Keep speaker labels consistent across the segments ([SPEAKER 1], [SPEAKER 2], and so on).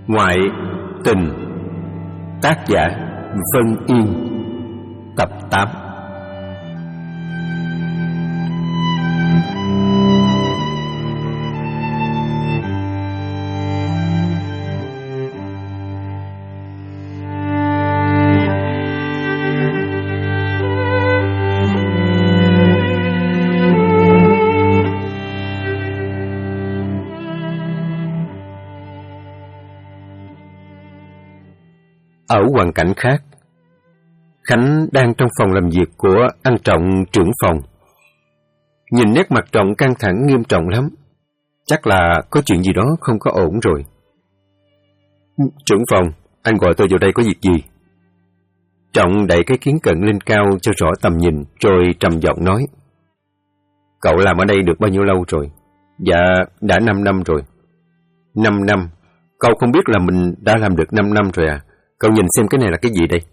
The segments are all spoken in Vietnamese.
[SPEAKER 1] Ngoại tình. Tác giả Vân Yên. Tập 8. Ở hoàn cảnh khác, Khánh đang trong phòng làm việc của anh Trọng, trưởng phòng. Nhìn nét mặt Trọng căng thẳng nghiêm trọng lắm. Chắc là có chuyện gì đó không có ổn rồi. Trưởng phòng, anh gọi tôi vào đây có việc gì? Trọng đẩy cái kiến cận lên cao cho rõ tầm nhìn, rồi trầm giọng nói. Cậu làm ở đây được bao nhiêu lâu rồi? Dạ, đã 5 năm rồi. 5 năm? Cậu không biết là mình đã làm được 5 năm rồi à? Cậu nhìn xem cái này là cái gì đây?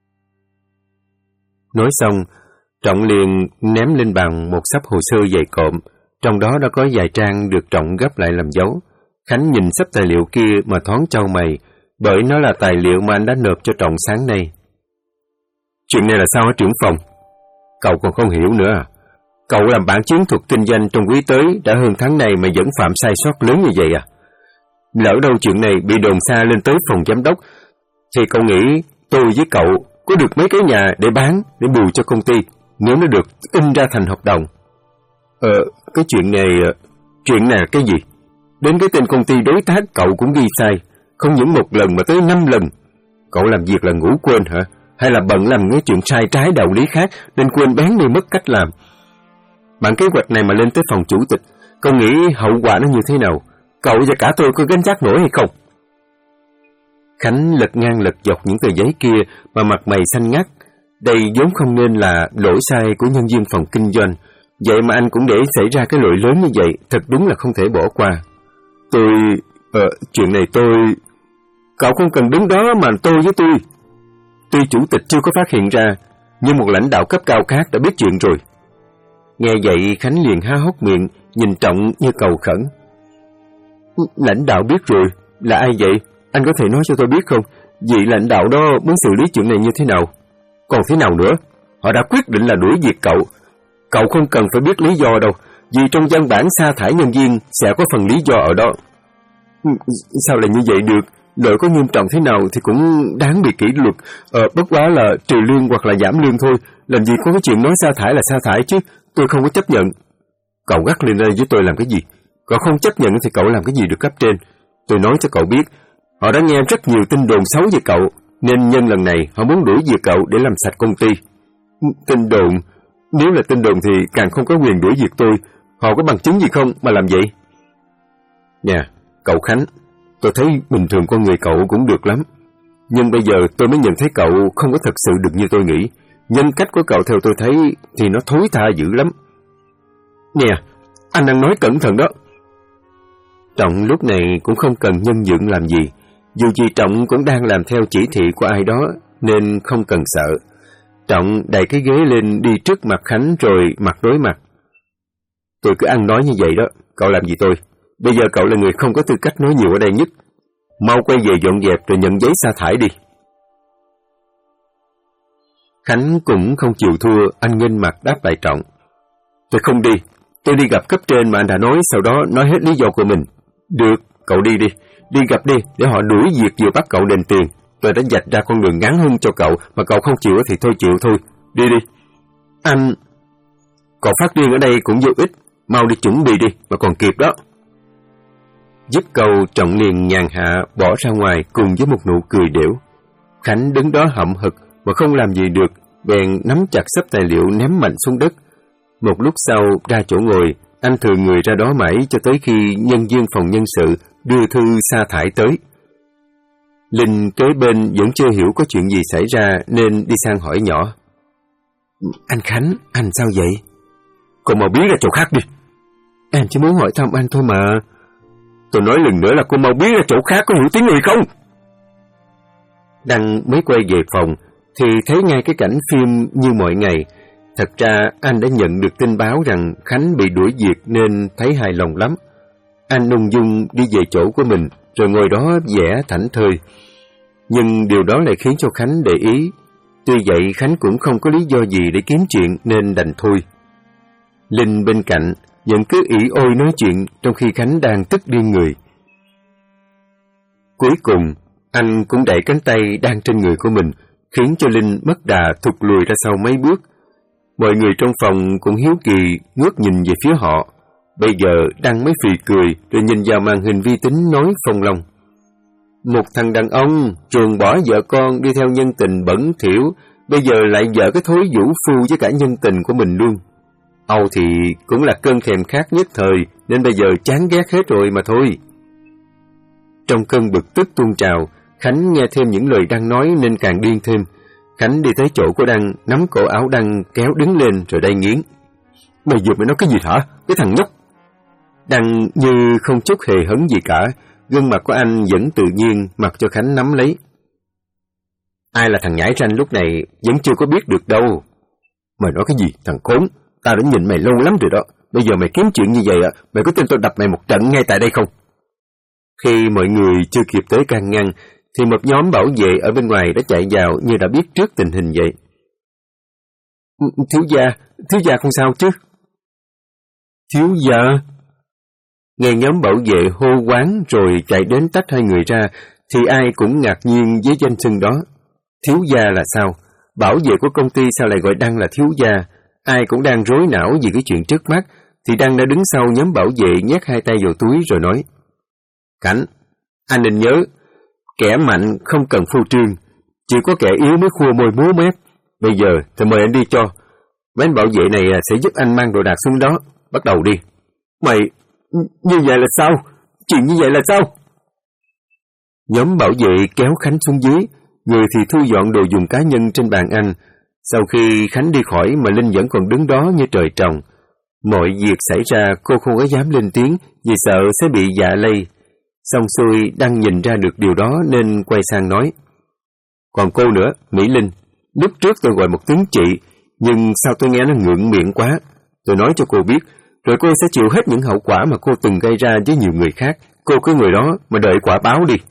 [SPEAKER 1] Nói xong, Trọng liền ném lên bàn một xấp hồ sơ dày cộm, trong đó đã có vài trang được Trọng gấp lại làm dấu. Khánh nhìn xấp tài liệu kia mà thoáng chau mày, bởi nó là tài liệu mà anh đã nộp cho Trọng sáng nay. Chuyện này là sao hả trưởng phòng? Cậu còn không hiểu nữa à? Cậu làm bản chiến thuật kinh doanh trong quý tới đã hơn tháng này mà vẫn phạm sai sót lớn như vậy à? Lỡ đâu chuyện này bị đồn xa lên tới phòng giám đốc, thì cậu nghĩ tôi với cậu có được mấy cái nhà để bán, để bù cho công ty, nếu nó được in ra thành hợp đồng? Cái chuyện này là cái gì? Đến cái tên công ty đối tác cậu cũng ghi sai, không những một lần mà tới 5 lần. Cậu làm việc là ngủ quên hả? Hay là bận làm cái chuyện sai trái đạo lý khác nên quên bén đi mất cách làm? Bản kế hoạch này mà lên tới phòng chủ tịch, cậu nghĩ hậu quả nó như thế nào? Cậu và cả tôi có gánh vác nổi hay không? Khánh lật ngang lật dọc những tờ giấy kia mà mặt mày xanh ngắt. Đây vốn không nên là lỗi sai của nhân viên phòng kinh doanh, vậy mà anh cũng để xảy ra cái lỗi lớn như vậy, thật đúng là không thể bỏ qua. Chuyện này tôi... Cậu không cần đứng đó mà tôi với tôi. Tuy chủ tịch chưa có phát hiện ra, nhưng một lãnh đạo cấp cao khác đã biết chuyện rồi. Nghe vậy Khánh liền há hốc miệng, nhìn Trọng như cầu khẩn. Lãnh đạo biết rồi, là ai vậy? Anh có thể nói cho tôi biết không? Vị lãnh đạo đó muốn xử lý chuyện này như thế nào? Còn thế nào nữa? Họ đã quyết định là đuổi việc cậu. Cậu không cần phải biết lý do đâu, vì trong văn bản sa thải nhân viên sẽ có phần lý do ở đó. Sao lại như vậy được? Lỗi có nghiêm trọng thế nào thì cũng đáng bị kỷ luật. Bất quá là trừ lương hoặc là giảm lương thôi. Làm gì có cái chuyện nói sa thải là sa thải chứ. Tôi không có chấp nhận. Cậu gắt lên đây với tôi làm cái gì? Cậu không chấp nhận thì cậu làm cái gì được cấp trên? Tôi nói cho cậu biết, họ đã nghe rất nhiều tin đồn xấu về cậu, nên nhân lần này họ muốn đuổi việc cậu để làm sạch công ty. Tin đồn? Nếu là tin đồn thì càng không có quyền đuổi việc tôi. Họ có bằng chứng gì không mà làm vậy? Nè, cậu Khánh, tôi thấy bình thường con người cậu cũng được lắm. Nhưng bây giờ tôi mới nhận thấy cậu không có thật sự được như tôi nghĩ. Nhân cách của cậu theo tôi thấy thì nó thối tha dữ lắm. Nè, anh đang nói cẩn thận đó. Trọng lúc này cũng không cần nhân nhượng làm gì. Dù gì Trọng cũng đang làm theo chỉ thị của ai đó, nên không cần sợ. Trọng đẩy cái ghế lên đi trước mặt Khánh rồi mặt đối mặt. Tôi cứ ăn nói như vậy đó, cậu làm gì tôi? Bây giờ cậu là người không có tư cách nói nhiều ở đây nhất. Mau quay về dọn dẹp rồi nhận giấy sa thải đi. Khánh cũng không chịu thua, anh nghênh mặt đáp lại Trọng. Tôi không đi, tôi đi gặp cấp trên mà anh đã nói, sau đó nói hết lý do của mình. Được, cậu đi đi, đi gặp đi, để họ đuổi việc vừa bắt cậu đền tiền. Tôi đã vạch ra con đường ngắn hơn cho cậu, mà cậu không chịu thì thôi chịu thôi. Đi đi. Anh... Cậu phát điên ở đây cũng vô ích, mau đi chuẩn bị đi, mà còn kịp đó. Dứt câu, Trọng liền nhàn hạ bỏ ra ngoài cùng với một nụ cười đểu. Khánh đứng đó hậm hực mà không làm gì được, bèn nắm chặt xấp tài liệu ném mạnh xuống đất. Một lúc sau ra chỗ ngồi, anh thừa người ra đó mãi cho tới khi nhân viên phòng nhân sự đưa thư sa thải tới. Linh kế bên vẫn chưa hiểu có chuyện gì xảy ra nên đi sang hỏi nhỏ. Anh Khánh, anh sao vậy? Cô mau biến ra chỗ khác đi. Em chỉ muốn hỏi thăm anh thôi mà. Tôi nói lần nữa là cô mau biến ra chỗ khác, có hiểu tiếng người không? Đăng mới quay về phòng thì thấy ngay cái cảnh phim như mọi ngày. Thật ra anh đã nhận được tin báo rằng Khánh bị đuổi việc nên thấy hài lòng lắm. Anh ung dung đi về chỗ của mình, rồi ngồi đó vẽ thảnh thơi. Nhưng điều đó lại khiến cho Khánh để ý. Tuy vậy Khánh cũng không có lý do gì để kiếm chuyện nên đành thôi. Linh bên cạnh vẫn cứ ỉ ôi nói chuyện trong khi Khánh đang tức điên người. Cuối cùng, anh cũng đẩy cánh tay đang trên người của mình, khiến cho Linh mất đà thụt lùi ra sau mấy bước. Mọi người trong phòng cũng hiếu kỳ ngước nhìn về phía họ. Bây giờ Đăng mới phì cười rồi nhìn vào màn hình vi tính nói phong long. Một thằng đàn ông trường bỏ vợ con đi theo nhân tình bẩn thỉu, bây giờ lại vợ cái thối vũ phu với cả nhân tình của mình luôn. Âu thì cũng là cơn thèm khát nhất thời nên bây giờ chán ghét hết rồi mà thôi. Trong cơn bực tức tuôn trào, Khánh nghe thêm những lời Đăng nói nên càng điên thêm. Khánh đi tới chỗ của Đăng, nắm cổ áo Đăng kéo đứng lên rồi đay nghiến. Mày vừa mới nói cái gì hả? Cái thằng nhóc! Đăng như không chút hề hấn gì cả, gương mặt của anh vẫn tự nhiên, mặc cho Khánh nắm lấy. Ai là thằng nhãi ranh lúc này vẫn chưa có biết được đâu. Mày nói cái gì thằng khốn? Tao đã nhìn mày lâu lắm rồi đó. Bây giờ mày kiếm chuyện như vậy mày có tin tao đập mày một trận ngay tại đây không? Khi mọi người chưa kịp tới can ngăn, thì một nhóm bảo vệ ở bên ngoài đã chạy vào như đã biết trước tình hình vậy. Thiếu gia không sao chứ? Thiếu gia? Nghe nhóm bảo vệ hô quán rồi chạy đến tách hai người ra, thì ai cũng ngạc nhiên với danh xưng đó. Thiếu gia là sao? Bảo vệ của công ty sao lại gọi Đăng là thiếu gia? Ai cũng đang rối não vì cái chuyện trước mắt, thì Đăng đã đứng sau nhóm bảo vệ nhét hai tay vào túi rồi nói. Cảnh, anh nên nhớ, kẻ mạnh không cần phô trương, chỉ có kẻ yếu mới khua môi múa mép. Bây giờ thì mời anh đi cho. Mấy anh bảo vệ này sẽ giúp anh mang đồ đạc xuống đó. Bắt đầu đi. Mày, như vậy là sao? Chuyện như vậy là sao? Nhóm bảo vệ kéo Khánh xuống dưới, người thì thu dọn đồ dùng cá nhân trên bàn anh. Sau khi Khánh đi khỏi mà Linh vẫn còn đứng đó như trời trồng. Mọi việc xảy ra cô không có dám lên tiếng vì sợ sẽ bị dạ lây. Xong xuôi Đăng nhìn ra được điều đó nên quay sang nói. Còn cô nữa, Mỹ Linh, lúc trước tôi gọi một tiếng chị, nhưng sao tôi nghe nó ngượng miệng quá. Tôi nói cho cô biết, rồi cô sẽ chịu hết những hậu quả mà cô từng gây ra với nhiều người khác. Cô cứ người đó mà đợi quả báo đi.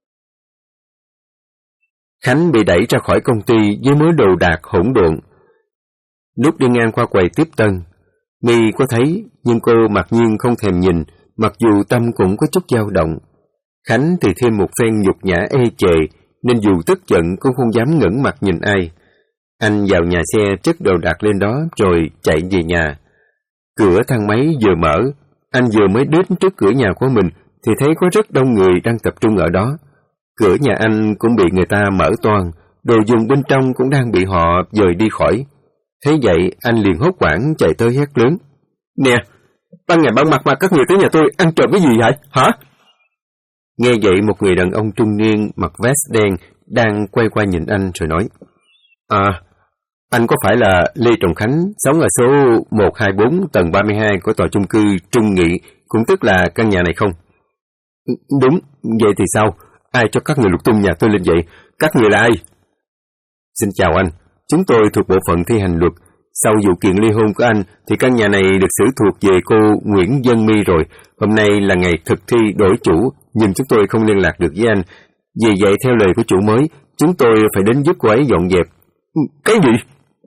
[SPEAKER 1] Khánh bị đẩy ra khỏi công ty với mớ đồ đạc hỗn độn. Lúc đi ngang qua quầy tiếp tân, My có thấy, nhưng cô mặc nhiên không thèm nhìn, mặc dù tâm cũng có chút dao động. Khánh thì thêm một phen nhục nhã ê chề, nên dù tức giận cũng không dám ngẩng mặt nhìn ai. Anh vào nhà xe chất đồ đạc lên đó rồi chạy về nhà. Cửa thang máy vừa mở, anh vừa mới đến trước cửa nhà của mình thì thấy có rất đông người đang tập trung ở đó. Cửa nhà anh cũng bị người ta mở toang, đồ dùng bên trong cũng đang bị họ dời đi khỏi. Thế vậy anh liền hốt hoảng chạy tới hét lớn. Nè, ban ngày ban mặt mà các người tới nhà tôi ăn trộm cái gì vậy, hả? Nghe vậy một người đàn ông trung niên mặc vest đen đang quay qua nhìn anh rồi nói. Anh có phải là Lê Trọng Khánh, sống ở số 124 tầng 32 của tòa chung cư Trung Nghị, cũng tức là căn nhà này không? Đúng, vậy thì sao? Ai cho các người lục tung nhà tôi lên vậy? Các người là ai? Xin chào anh, chúng tôi thuộc bộ phận thi hành luật. Sau vụ kiện ly hôn của anh thì căn nhà này được xử thuộc về cô Nguyễn Dân My rồi. Hôm nay là ngày thực thi đổi chủ, nhưng chúng tôi không liên lạc được với anh. Vì vậy theo lời của chủ mới, chúng tôi phải đến giúp cô ấy dọn dẹp. Cái gì?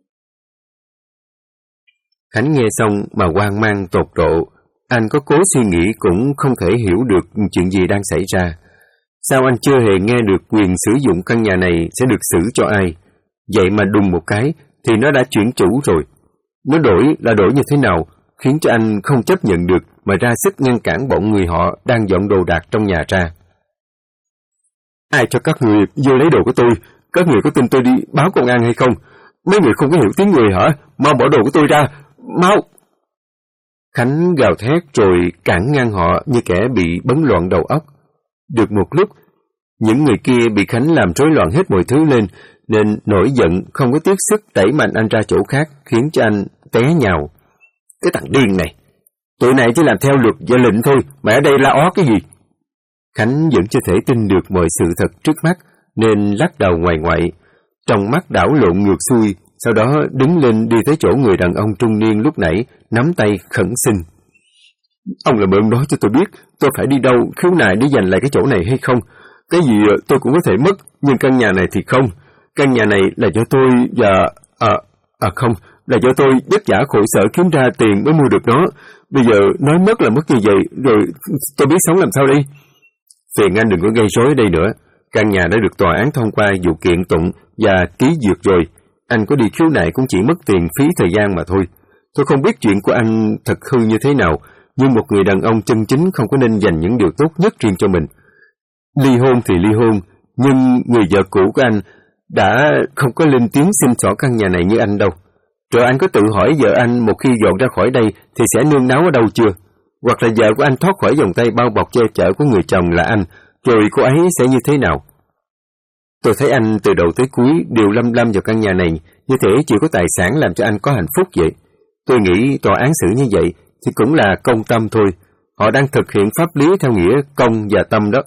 [SPEAKER 1] Khánh nghe xong mà hoang mang tột độ. Anh có cố suy nghĩ cũng không thể hiểu được chuyện gì đang xảy ra. Sao anh chưa hề nghe được quyền sử dụng căn nhà này sẽ được xử cho ai? Vậy mà đùng một cái thì nó đã chuyển chủ rồi. Nó đổi là đổi như thế nào, khiến cho anh không chấp nhận được mà ra sức ngăn cản bọn người họ đang dọn đồ đạc trong nhà ra. Ai cho các người vô lấy đồ của tôi? Các người có tin tôi đi báo công an hay không? Mấy người không có hiểu tiếng người hả? Mau bỏ đồ của tôi ra, mau! Khánh gào thét rồi cản ngăn họ như kẻ bị bấn loạn đầu óc. Được một lúc, những người kia bị Khánh làm rối loạn hết mọi thứ lên, nên nổi giận không có tiếc sức đẩy mạnh anh ra chỗ khác, khiến cho anh té nhào. Cái thằng điên này, tụi này chỉ làm theo luật và lệnh thôi, mà ở đây la ó cái gì? Khánh vẫn chưa thể tin được mọi sự thật trước mắt, nên lắc đầu ngoài ngoại, trong mắt đảo lộn ngược xuôi, sau đó đứng lên đi tới chỗ người đàn ông trung niên lúc nãy, nắm tay khẩn xin. Ông làm ơn nói cho tôi biết tôi phải đi đâu, khiếu nại để giành lại cái chỗ này hay không. Cái gì tôi cũng có thể mất, nhưng căn nhà này thì không. Căn nhà này là do tôi và... không, là do tôi vất vả khổ sở kiếm ra tiền mới mua được nó. Bây giờ nói mất là mất như vậy, rồi tôi biết sống làm sao đi. Phiền anh đừng có gây rối ở đây nữa. Căn nhà đã được tòa án thông qua vụ kiện tụng và ký duyệt rồi. Anh có đi khiếu nại cũng chỉ mất tiền phí thời gian mà thôi. Tôi không biết chuyện của anh thật hư như thế nào, nhưng một người đàn ông chân chính không có nên dành những điều tốt nhất riêng cho mình. Ly hôn thì ly hôn, nhưng người vợ cũ của anh đã không có lên tiếng xin xỏ căn nhà này như anh đâu. Rồi anh có tự hỏi vợ anh một khi dọn ra khỏi đây thì sẽ nương náu ở đâu chưa? Hoặc là vợ của anh thoát khỏi vòng tay bao bọc che chở của người chồng là anh, rồi cô ấy sẽ như thế nào? Tôi thấy anh từ đầu tới cuối đều lâm vào căn nhà này, như thể chỉ có tài sản làm cho anh có hạnh phúc vậy. Tôi nghĩ tòa án xử như vậy thì cũng là công tâm thôi. Họ đang thực hiện pháp lý theo nghĩa công và tâm đó.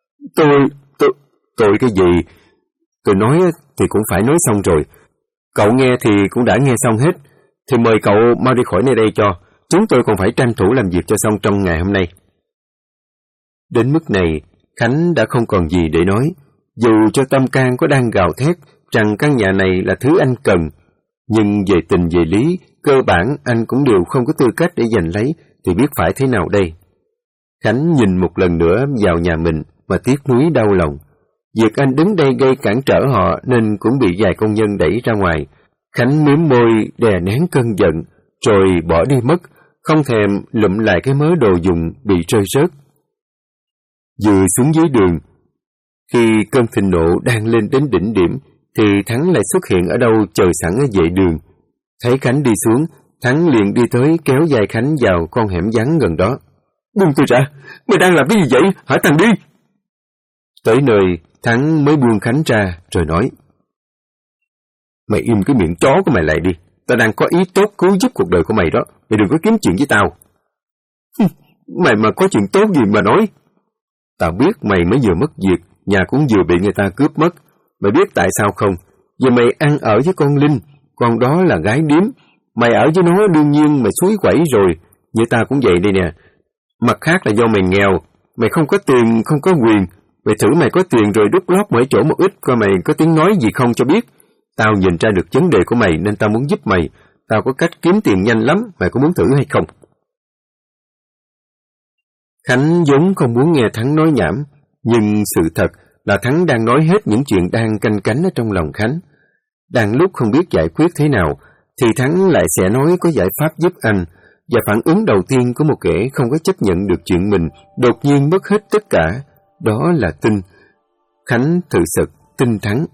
[SPEAKER 1] Tôi cái gì? Tôi nói thì cũng phải nói xong rồi. Cậu nghe thì cũng đã nghe xong hết. Thì mời cậu mau đi khỏi nơi đây cho. Chúng tôi còn phải tranh thủ làm việc cho xong trong ngày hôm nay. Đến mức này, Khánh đã không còn gì để nói. Dù cho tâm can có đang gào thét rằng căn nhà này là thứ anh cần, nhưng về tình về lý, cơ bản anh cũng đều không có tư cách để giành lấy, thì biết phải thế nào đây? Khánh nhìn một lần nữa vào nhà mình mà tiếc nuối đau lòng. Việc anh đứng đây gây cản trở họ nên cũng bị vài công nhân đẩy ra ngoài. Khánh mím môi đè nén cơn giận, rồi bỏ đi mất, không thèm lụm lại cái mớ đồ dùng bị rơi rớt. Vừa xuống dưới đường, khi cơn thịnh nộ đang lên đến đỉnh điểm, thì Thắng lại xuất hiện ở đâu chờ sẵn ở vệ đường. Thấy Khánh đi xuống, Thắng liền đi tới kéo vai Khánh vào con hẻm vắng gần đó. Buông tôi ra, mày đang làm cái gì vậy? Hả thằng đi! Tới nơi, Thắng mới buông Khánh ra, rồi nói. Mày im cái miệng chó của mày lại đi, tao đang có ý tốt cứu giúp cuộc đời của mày đó, mày đừng có kiếm chuyện với tao. Mày mà có chuyện tốt gì mà nói. Tao biết mày mới vừa mất việc, nhà cũng vừa bị người ta cướp mất. Mày biết tại sao không? Vì mày ăn ở với con Linh, con đó là gái điếm. Mày ở với nó đương nhiên mày suối quẩy rồi, như tao cũng vậy đây nè. Mặt khác là do mày nghèo, mày không có tiền, không có quyền. Mày thử mày có tiền rồi đút lót mỗi chỗ một ít, coi mày có tiếng nói gì không cho biết. Tao nhìn ra được vấn đề của mày nên tao muốn giúp mày. Tao có cách kiếm tiền nhanh lắm, mày có muốn thử hay không? Khánh vốn không muốn nghe Thắng nói nhảm, nhưng sự thật là Thắng đang nói hết những chuyện đang canh cánh ở trong lòng Khánh. Đang lúc không biết giải quyết thế nào, thì Thắng lại sẽ nói có giải pháp giúp anh, và phản ứng đầu tiên của một kẻ không có chấp nhận được chuyện mình đột nhiên mất hết tất cả, đó là tin. Khánh thực sự tin Thắng.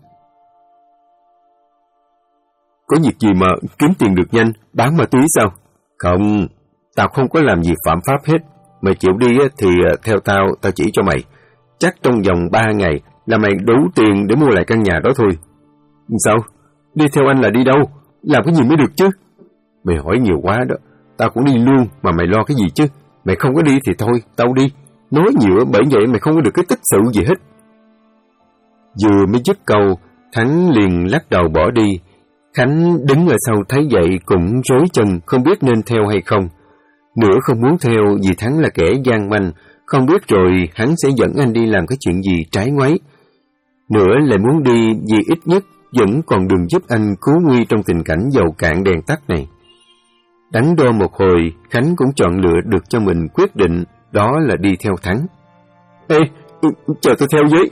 [SPEAKER 1] Có việc gì mà kiếm tiền được nhanh, bán ma túy sao? Không, tao không có làm gì phạm pháp hết. Mày chịu đi thì theo tao chỉ cho mày. Chắc trong vòng 3 ngày là mày đủ tiền để mua lại căn nhà đó thôi. Sao? Đi theo anh là đi đâu? Làm cái gì mới được chứ? Mày hỏi nhiều quá đó. Tao cũng đi luôn mà mày lo cái gì chứ? Mày không có đi thì thôi, tao đi. Nói nhiều bởi vậy mày không có được cái tích sự gì hết. Vừa mới dứt câu, Thắng liền lắc đầu bỏ đi. Khánh đứng ở sau thấy vậy cũng rối chân, không biết nên theo hay không. Nửa không muốn theo vì Thắng là kẻ gian manh, không biết rồi hắn sẽ dẫn anh đi làm cái chuyện gì trái ngoáy. Nửa lại muốn đi vì ít nhất vẫn còn đường giúp anh cứu nguy trong tình cảnh dầu cạn đèn tắt này. Đắn đo một hồi, Khánh cũng chọn lựa được cho mình quyết định, đó là đi theo Thắng. Ê, chờ tôi theo với.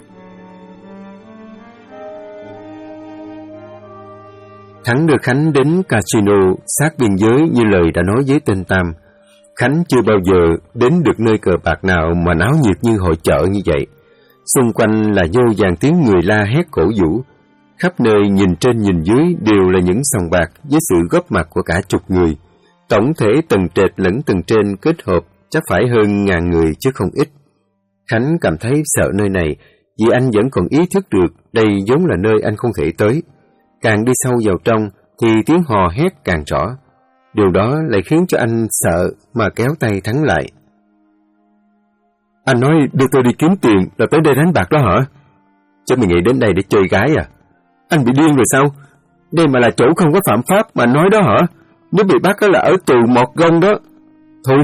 [SPEAKER 1] Thắng đưa Khánh đến casino sát biên giới như lời đã nói với tên Tam. Khánh chưa bao giờ đến được nơi cờ bạc nào mà náo nhiệt như hội chợ như vậy. Xung quanh là vô vàn tiếng người la hét cổ vũ. Khắp nơi nhìn trên nhìn dưới đều là những sòng bạc với sự góp mặt của cả chục người. Tổng thể tầng trệt lẫn tầng trên kết hợp chắc phải hơn 1000 người chứ không ít. Khánh cảm thấy sợ nơi này vì anh vẫn còn ý thức được đây vốn là nơi anh không thể tới. Càng đi sâu vào trong thì tiếng hò hét càng rõ. Điều đó lại khiến cho anh sợ mà kéo tay Thắng lại. Anh nói đưa tôi đi kiếm tiền là tới đây đánh bạc đó hả? Chứ mày nghĩ đến đây để chơi gái à? Anh bị điên rồi sao? Đây mà là chỗ không có phạm pháp mà nói đó hả? Nếu bị bắt là ở tù một gông đó. Thôi,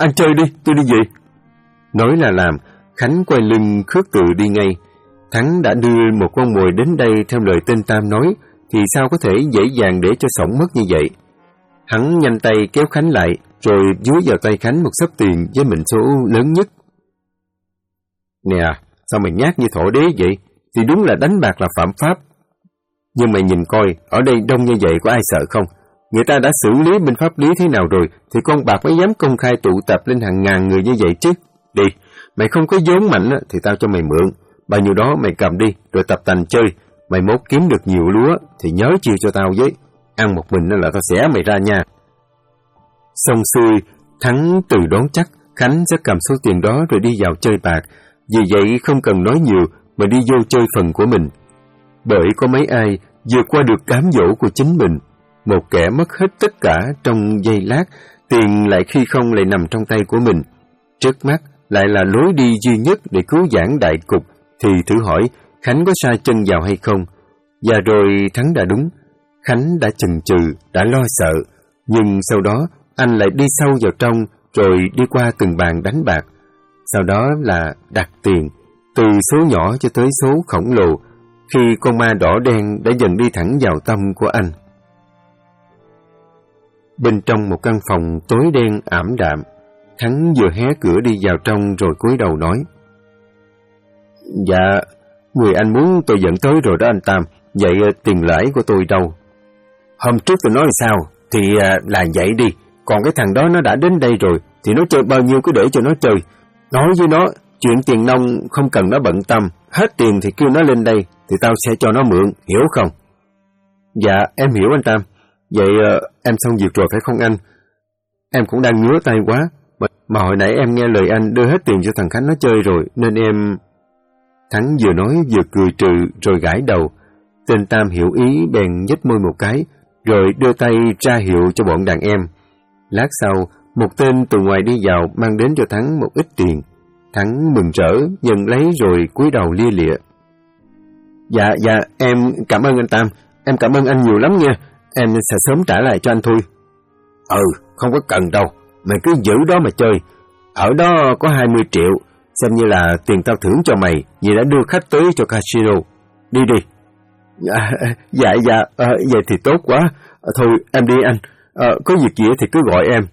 [SPEAKER 1] Anh chơi đi, tôi đi về. Nói là làm, Khánh quay lưng khước từ đi ngay. Thắng đã đưa một con mồi đến đây theo lời tên Tam nói, thì sao có thể dễ dàng để cho xổng mất như vậy. Hắn nhanh tay kéo Khánh lại, rồi dúi vào tay Khánh một xấp tiền với mệnh số lớn nhất. Nè, sao mày nhát như thổ đế vậy? Thì đúng là đánh bạc là phạm pháp. Nhưng mày nhìn coi, ở đây đông như vậy có ai sợ không? Người ta đã xử lý bên pháp lý thế nào rồi, thì con bạc mới dám công khai tụ tập lên hàng ngàn người như vậy chứ. Đi, mày không có vốn mạnh thì tao cho mày mượn. Bao nhiêu đó mày cầm đi, rồi tập tành chơi. Mày mốt kiếm được nhiều lúa, thì nhớ chia cho tao với. Ăn một mình là tao xẻ mày ra nha. Xong xuôi, Thắng từ đoán chắc Khánh sẽ cầm số tiền đó rồi đi vào chơi bạc. Vì vậy không cần nói nhiều mà đi vô chơi phần của mình. Bởi có mấy ai vượt qua được cám dỗ của chính mình. Một kẻ mất hết tất cả trong giây lát, tiền lại khi không lại nằm trong tay của mình. Trước mắt lại là lối đi duy nhất để cứu vãn đại cục, thì thử hỏi Khánh có sa chân vào hay không? Và rồi Thắng đã đúng. Khánh đã chần chừ, đã lo sợ, nhưng sau đó anh lại đi sâu vào trong, rồi đi qua từng bàn đánh bạc. Sau đó là đặt tiền, từ số nhỏ cho tới số khổng lồ, khi con ma đỏ đen đã dần đi thẳng vào tâm của anh. Bên trong một căn phòng tối đen ảm đạm, Thắng vừa hé cửa đi vào trong rồi cúi đầu nói: Dạ, người anh muốn tôi dẫn tới rồi đó anh Tam, vậy tiền lãi của tôi đâu? Hôm trước tôi nói sao, thì là vậy đi, còn cái thằng đó nó đã đến đây rồi, thì nó chơi bao nhiêu cứ để cho nó chơi. Nói với nó, chuyện tiền nông không cần nó bận tâm, hết tiền thì kêu nó lên đây, thì tao sẽ cho nó mượn, hiểu không? Dạ, em hiểu anh Tam. Vậy em xong việc rồi phải không anh? Em cũng đang ngứa tay quá, mà hồi nãy em nghe lời anh đưa hết tiền cho thằng Khánh nó chơi rồi, nên em... Thắng vừa nói vừa cười trừ rồi gãi đầu. Tên Tam hiểu ý bèn nhếch môi một cái, rồi đưa tay ra hiệu cho bọn đàn em. Lát sau, một tên từ ngoài đi vào mang đến cho Thắng một ít tiền. Thắng mừng rỡ, nhận lấy rồi cúi đầu lia lịa. Dạ, em cảm ơn anh Tam, em cảm ơn anh nhiều lắm nha, em sẽ sớm trả lại cho anh thôi. Không có cần đâu, mày cứ giữ đó mà chơi. Ở đó có 20 triệu, xem như là tiền tao thưởng cho mày vì đã đưa khách tới cho casino. Đi đi. Vậy thì tốt quá. Thôi em đi anh, có việc gì thì cứ gọi em.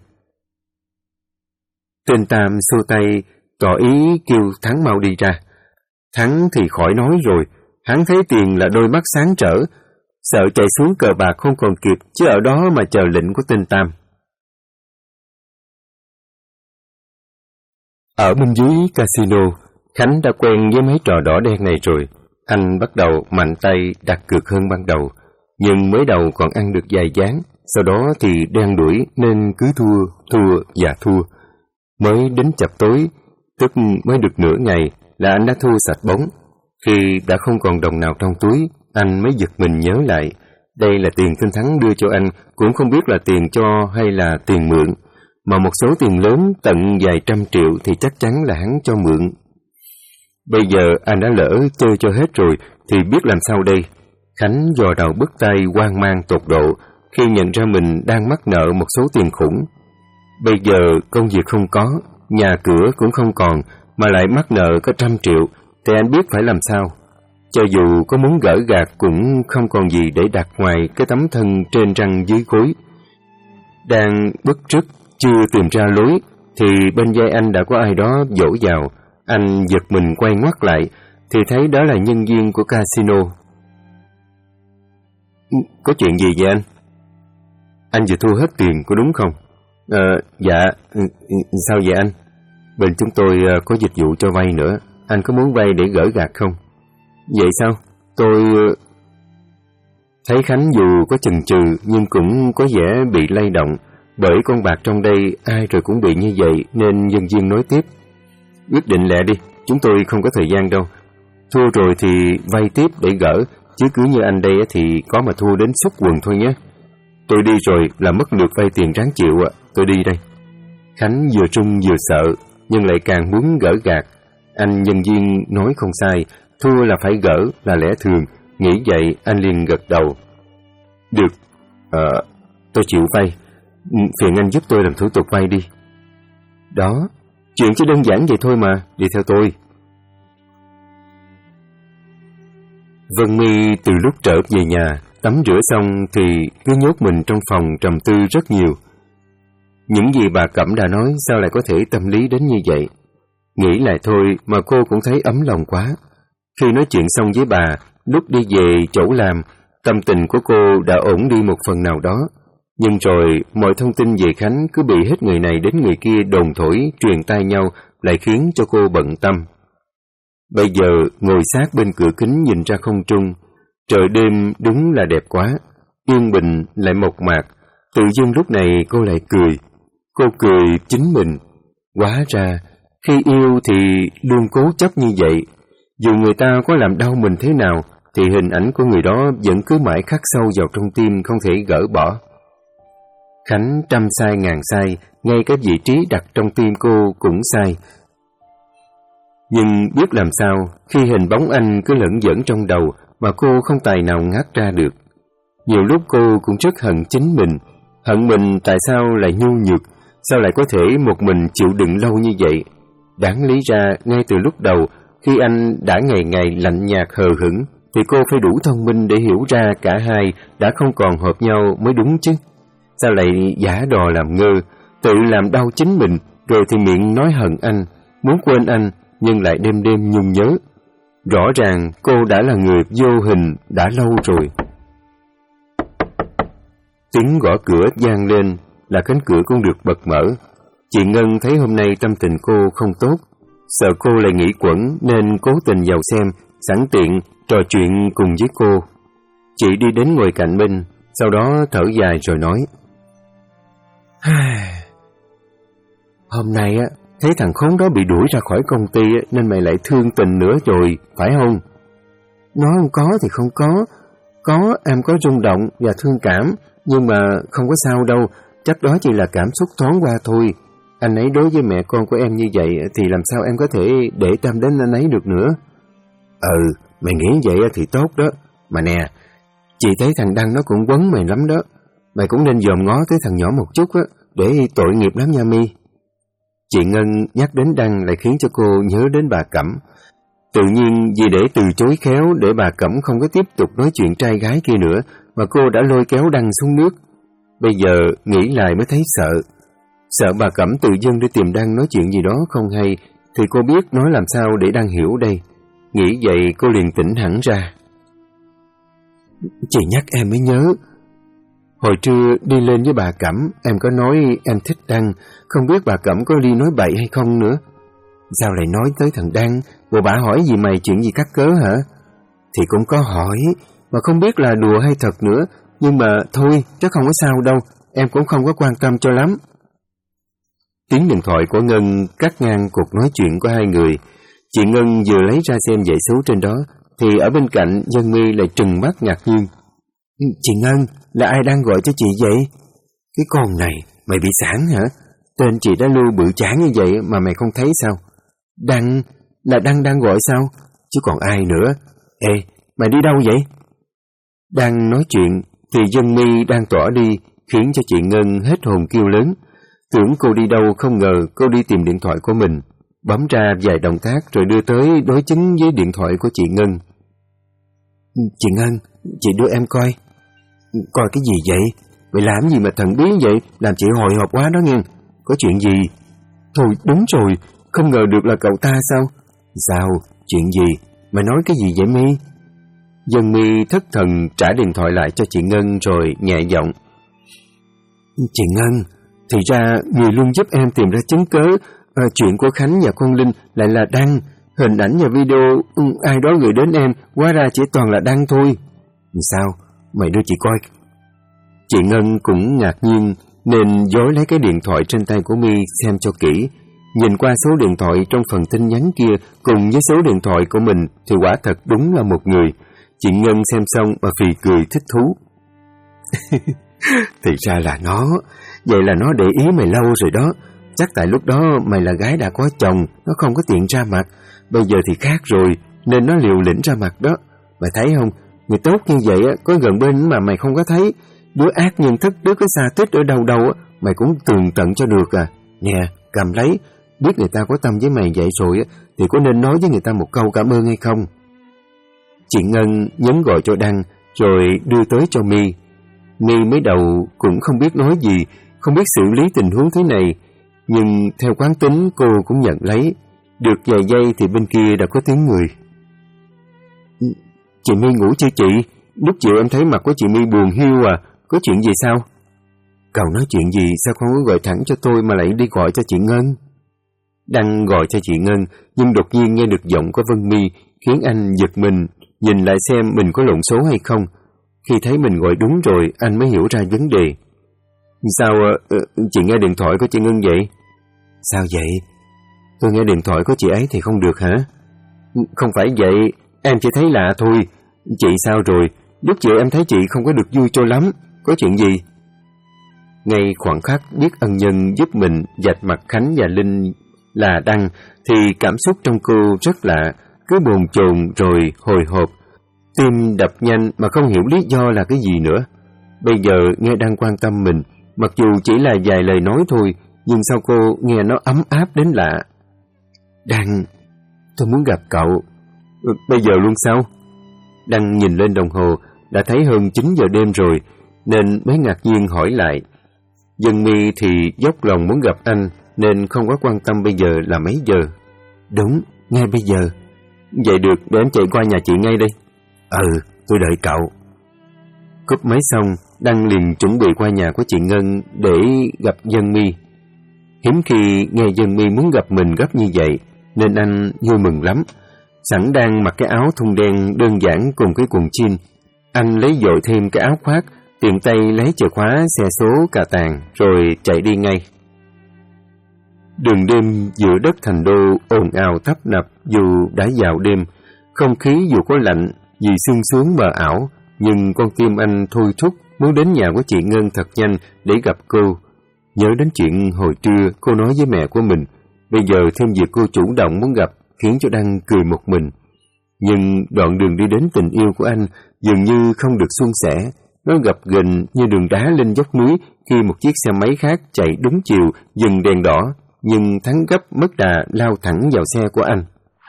[SPEAKER 1] Tên Tam xua tay tỏ ý kêu Thắng mau đi ra. Thắng thì khỏi nói rồi, hắn thấy tiền là đôi mắt sáng trở, sợ chạy xuống cờ bạc không còn kịp, chứ ở đó mà chờ lệnh của tên Tam. Ở bên dưới casino, Khánh đã quen với mấy trò đỏ đen này rồi. Anh bắt đầu mạnh tay đặt cược hơn ban đầu, nhưng mới đầu còn ăn được vài ván, sau đó thì đen đuổi nên cứ thua và thua. Mới đến chập tối, tức mới được nửa ngày là anh đã thua sạch bóng. Khi đã không còn đồng nào trong túi, anh mới giật mình nhớ lại, đây là tiền tên Thắng đưa cho anh, cũng không biết là tiền cho hay là tiền mượn, mà một số tiền lớn tận vài trăm triệu thì chắc chắn là hắn cho mượn. Bây giờ anh đã lỡ chơi cho hết rồi thì biết làm sao đây? Khánh dò đầu bứt tay hoang mang tột độ khi nhận ra mình đang mắc nợ một số tiền khủng. Bây giờ công việc không có, nhà cửa cũng không còn, mà lại mắc nợ có 100 triệu, thì anh biết phải làm sao. Cho dù có muốn gỡ gạt cũng không còn gì để đặt ngoài cái tấm thân trên răng dưới gối. Đang bứt rứt chưa tìm ra lối thì bên vai anh đã có ai đó vỗ vào. Anh giật mình quay ngoắt lại thì thấy đó là nhân viên của casino. Có chuyện gì vậy anh? Anh vừa thua hết tiền, có đúng không? Dạ, sao vậy anh? Bên chúng tôi có dịch vụ cho vay nữa, anh có muốn vay để gỡ gạt không? Vậy sao? Tôi... Thấy Khánh dù có chần chừ nhưng cũng có vẻ bị lay động, bởi con bạc trong đây ai rồi cũng bị như vậy, nên nhân viên nói tiếp. Quyết định lẹ đi, chúng tôi không có thời gian đâu. Thua rồi thì vay tiếp để gỡ, chứ cứ như anh đây thì có mà thua đến xúc quần thôi nhé. Tôi đi rồi là mất lượt vay tiền ráng chịu ạ, tôi đi đây. Khánh vừa trung vừa sợ, nhưng lại càng muốn gỡ gạt. Anh nhân viên nói không sai, thua là phải gỡ là lẽ thường, nghĩ vậy anh liền gật đầu. Được, tôi chịu vay, phiền anh giúp tôi làm thủ tục vay đi. Đó, chuyện chỉ đơn giản vậy thôi mà, đi theo tôi. Vân My từ lúc trở về nhà, tắm rửa xong thì cứ nhốt mình trong phòng trầm tư rất nhiều. Những gì bà Cẩm đã nói sao lại có thể tâm lý đến như vậy? Nghĩ lại thôi mà cô cũng thấy ấm lòng quá. Khi nói chuyện xong với bà, lúc đi về chỗ làm, tâm tình của cô đã ổn đi một phần nào đó. Nhưng rồi, mọi thông tin về Khánh cứ bị hết người này đến người kia đồn thổi, truyền tai nhau, lại khiến cho cô bận tâm. Bây giờ, ngồi sát bên cửa kính nhìn ra không trung, trời đêm đúng là đẹp quá, yên bình lại mộc mạc. Tự dưng lúc này cô lại cười. Cô cười chính mình. Hóa ra, khi yêu thì luôn cố chấp như vậy. Dù người ta có làm đau mình thế nào, thì hình ảnh của người đó vẫn cứ mãi khắc sâu vào trong tim, không thể gỡ bỏ. Khánh trăm sai ngàn sai, ngay cái vị trí đặt trong tim cô cũng sai. Nhưng biết làm sao, khi hình bóng anh cứ lẫn dẫn trong đầu mà cô không tài nào ngắt ra được. Nhiều lúc cô cũng rất hận chính mình, hận mình tại sao lại nhu nhược, sao lại có thể một mình chịu đựng lâu như vậy. Đáng lý ra, ngay từ lúc đầu, khi anh đã ngày ngày lạnh nhạt hờ hững, thì cô phải đủ thông minh để hiểu ra cả hai đã không còn hợp nhau mới đúng chứ. Sao lại giả đò làm ngơ, tự làm đau chính mình, rồi thì miệng nói hận anh, muốn quên anh, nhưng lại đêm đêm nhung nhớ. Rõ ràng cô đã là người vô hình đã lâu rồi. Tiếng gõ cửa vang lên, là cánh cửa cũng được bật mở. Chị Ngân thấy hôm nay tâm tình cô không tốt, sợ cô lại nghĩ quẩn nên cố tình vào xem, sẵn tiện trò chuyện cùng với cô. Chị đi đến ngồi cạnh Minh, sau đó thở dài rồi nói: Hôm nay á, thấy thằng khốn đó bị đuổi ra khỏi công ty á, nên mày lại thương tình nữa rồi, phải không? Nói không có thì không có. Có, em có rung động và thương cảm, nhưng mà không có sao đâu, chắc đó chỉ là cảm xúc thoáng qua thôi. Anh ấy đối với mẹ con của em như vậy thì làm sao em có thể để tâm đến anh ấy được nữa? Mày nghĩ vậy thì tốt đó. Mà nè, chị thấy thằng Đăng nó cũng quấn mày lắm đó. Mày cũng nên dòm ngó tới thằng nhỏ một chút á, để tội nghiệp lắm nha My. Chị Ngân nhắc đến Đăng lại khiến cho cô nhớ đến bà Cẩm. Tự nhiên vì để từ chối khéo để bà Cẩm không có tiếp tục nói chuyện trai gái kia nữa, mà cô đã lôi kéo Đăng xuống nước. Bây giờ nghĩ lại mới thấy sợ. Sợ bà Cẩm tự dưng để tìm Đăng nói chuyện gì đó không hay, thì cô biết nói làm sao để Đăng hiểu đây. Nghĩ vậy cô liền tỉnh hẳn ra. Chị nhắc em mới nhớ. Hồi trưa đi lên với bà Cẩm, em có nói em thích Đăng, không biết bà Cẩm có đi nói bậy hay không nữa. Sao lại nói tới thằng Đăng, bộ bà hỏi gì mày chuyện gì cắt cớ hả? Thì cũng có hỏi, mà không biết là đùa hay thật nữa, nhưng mà thôi, chắc không có sao đâu, em cũng không có quan tâm cho lắm. Tiếng điện thoại của Ngân cắt ngang cuộc nói chuyện của hai người. Chị Ngân vừa lấy ra xem dãy số trên đó, thì ở bên cạnh Vân My lại trừng mắt ngạc nhiên. Chị Ngân, là ai đang gọi cho chị vậy? Cái con này, mày bị sản hả? Tên chị đã lưu bự chán như vậy mà mày không thấy sao? Đăng, là Đăng đang gọi sao? Chứ còn ai nữa? Ê, mày đi đâu vậy? Đang nói chuyện, thì Vân My đang tỏa đi, khiến cho chị Ngân hết hồn kêu lớn. Tưởng cô đi đâu không ngờ cô đi tìm điện thoại của mình, bấm ra vài động tác rồi đưa tới đối chứng với điện thoại của chị Ngân. Chị Ngân, chị đưa em coi. Coi cái gì vậy? Mày làm gì mà thần bí vậy? Làm chị hồi hộp quá đó nghe. Có chuyện gì? Thôi đúng rồi, không ngờ được là cậu ta sao? Sao? Chuyện gì? Mày nói cái gì vậy My? Vân My thất thần trả điện thoại lại cho chị Ngân rồi nhẹ giọng. Chị Ngân, thì ra người luôn giúp em tìm ra chứng cớ chuyện của Khánh và con Linh lại là Đăng. Hình ảnh và video ai đó gửi đến em, hóa ra chỉ toàn là Đăng thôi. Sao? Mày đưa chị coi. Chị Ngân cũng ngạc nhiên nên dối lấy cái điện thoại trên tay của My xem cho kỹ. Nhìn qua số điện thoại trong phần tin nhắn kia cùng với số điện thoại của mình thì quả thật đúng là một người. Chị Ngân xem xong mà phì cười thích thú. Thì ra là nó. Vậy là nó để ý mày lâu rồi đó. Chắc tại lúc đó mày là gái đã có chồng, nó không có tiện ra mặt. Bây giờ thì khác rồi, nên nó liều lĩnh ra mặt đó. Mày thấy không, người tốt như vậy có gần bên mà mày không có thấy. Đứa ác nhân thất đức có xa tích ở đâu đâu mày cũng tường tận cho được à. Nè, cầm lấy. Biết người ta có tâm với mày vậy rồi thì có nên nói với người ta một câu cảm ơn hay không? Chị Ngân nhấn gọi cho Đăng rồi đưa tới cho My. My mới đầu cũng không biết nói gì, không biết xử lý tình huống thế này, nhưng theo quán tính cô cũng nhận lấy. Được vài giây thì bên kia đã có tiếng người. Chị My ngủ chưa chị? Lúc chiều em thấy mặt của chị My buồn hiu à, có chuyện gì sao? Cậu nói chuyện gì sao không có gọi thẳng cho tôi mà lại đi gọi cho chị Ngân? Đăng gọi cho chị Ngân, nhưng đột nhiên nghe được giọng của Vân My khiến anh giật mình, nhìn lại xem mình có lộn số hay không. Khi thấy mình gọi đúng rồi, anh mới hiểu ra vấn đề. Sao chị nghe điện thoại của chị Ngân vậy? Sao vậy? Tôi nghe điện thoại của chị ấy thì không được hả? Không phải vậy, em chỉ thấy lạ thôi. Chị sao rồi? Lúc chiều em thấy chị không có được vui cho lắm. Có chuyện gì? Ngay khoảng khắc biết ân nhân giúp mình vạch mặt Khánh và Linh là Đăng thì cảm xúc trong cô rất lạ, cứ bồn chồn rồi hồi hộp. Tim đập nhanh mà không hiểu lý do là cái gì nữa. Bây giờ nghe Đăng quan tâm mình, mặc dù chỉ là vài lời nói thôi, nhưng sao cô nghe nó ấm áp đến lạ. Đăng, tôi muốn gặp cậu. Bây giờ luôn sao? Đăng nhìn lên đồng hồ, đã thấy hơn 9 giờ đêm rồi, nên mới ngạc nhiên hỏi lại. Dân My thì dốc lòng muốn gặp anh, nên không có quan tâm bây giờ là mấy giờ. Đúng, ngay bây giờ. Vậy được, để em chạy qua nhà chị ngay đây. Tôi đợi cậu. Cúp máy xong, Đăng liền chuẩn bị qua nhà của chị Ngân để gặp Dân My. Hiếm khi nghe Dân My muốn gặp mình gấp như vậy, nên anh vui mừng lắm. Sẵn đang mặc cái áo thun đen đơn giản cùng cái quần jean, anh lấy dội thêm cái áo khoác, tiện tay lấy chìa khóa xe số cà tàng rồi chạy đi ngay. Đường đêm giữa đất thành đô ồn ào tấp nập dù đã vào đêm, không khí dù có lạnh vì sương sướng mờ ảo, nhưng con tim anh thôi thúc muốn đến nhà của chị Ngân thật nhanh để gặp cô. Nhớ đến chuyện hồi trưa cô nói với mẹ của mình, bây giờ thêm việc cô chủ động muốn gặp khiến cho Đăng cười một mình. Nhưng đoạn đường đi đến tình yêu của anh dường như không được suôn sẻ. Nó gập ghềnh như đường đá lên dốc núi khi một chiếc xe máy khác chạy đúng chiều dừng đèn đỏ, nhưng thắng gấp mất đà lao thẳng vào xe của anh.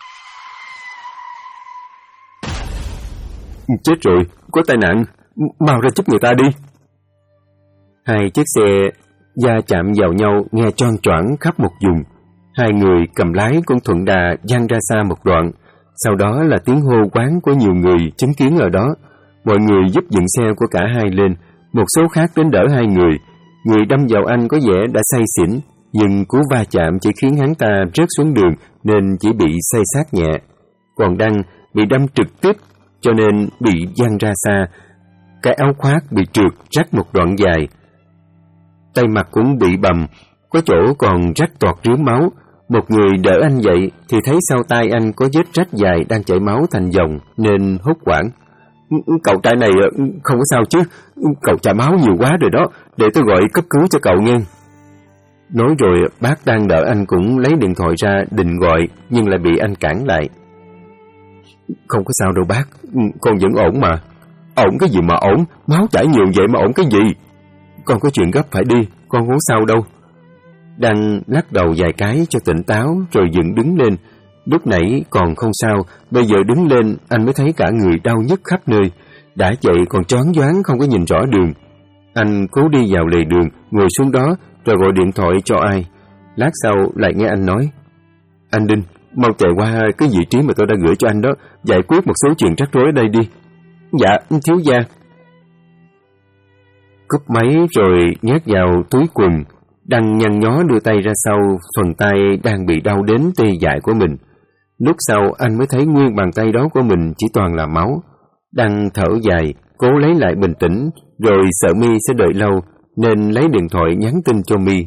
[SPEAKER 1] Chết rồi, có tai nạn, mau ra giúp người ta đi. Hai chiếc xe va chạm vào nhau nghe choang choảng khắp một vùng. Hai người cầm lái cũng thuận đà văng ra xa một đoạn. Sau đó là tiếng hô quán của nhiều người chứng kiến ở đó. Mọi người giúp dựng xe của cả hai lên, một số khác đến đỡ hai người. Người đâm vào anh có vẻ đã say xỉn, nhưng cú va chạm chỉ khiến hắn ta rớt xuống đường nên chỉ bị say xát nhẹ. Còn Đăng bị đâm trực tiếp cho nên bị văng ra xa. Cái áo khoác bị trượt rách một đoạn dài. Tay mặt cũng bị bầm, có chỗ còn rách toạc rướm máu. Một người đỡ anh dậy thì thấy sau tay anh có vết rách dài đang chảy máu thành dòng nên hốt hoảng. Cậu trai này không có sao chứ? Cậu chảy máu nhiều quá rồi đó, để tôi gọi cấp cứu cho cậu nghe. Nói rồi bác đang đỡ anh cũng lấy điện thoại ra định gọi, nhưng lại bị anh cản lại. Không có sao đâu bác, con vẫn ổn mà. Ổn cái gì mà ổn, máu chảy nhiều vậy mà ổn cái gì? Con có chuyện gấp phải đi, con không sao đâu. Đăng lắc đầu vài cái cho tỉnh táo rồi dựng đứng lên. Lúc nãy còn không sao, bây giờ đứng lên anh mới thấy cả người đau nhức khắp nơi. Đã vậy còn choáng váng không có nhìn rõ đường. Anh cố đi vào lề đường, ngồi xuống đó rồi gọi điện thoại cho ai. Lát sau lại nghe anh nói: Anh Đinh, mau chạy qua cái vị trí mà tôi đã gửi cho anh đó, giải quyết một số chuyện rắc rối ở đây đi. Dạ, thiếu gia. Cúp máy rồi nhét vào túi quần. Đăng nhăn nhó đưa tay ra sau phần tay đang bị đau đến tê dại của mình. Lúc sau anh mới thấy nguyên bàn tay đó của mình chỉ toàn là máu. Đăng thở dài, cố lấy lại bình tĩnh, rồi sợ My sẽ đợi lâu, nên lấy điện thoại nhắn tin cho My.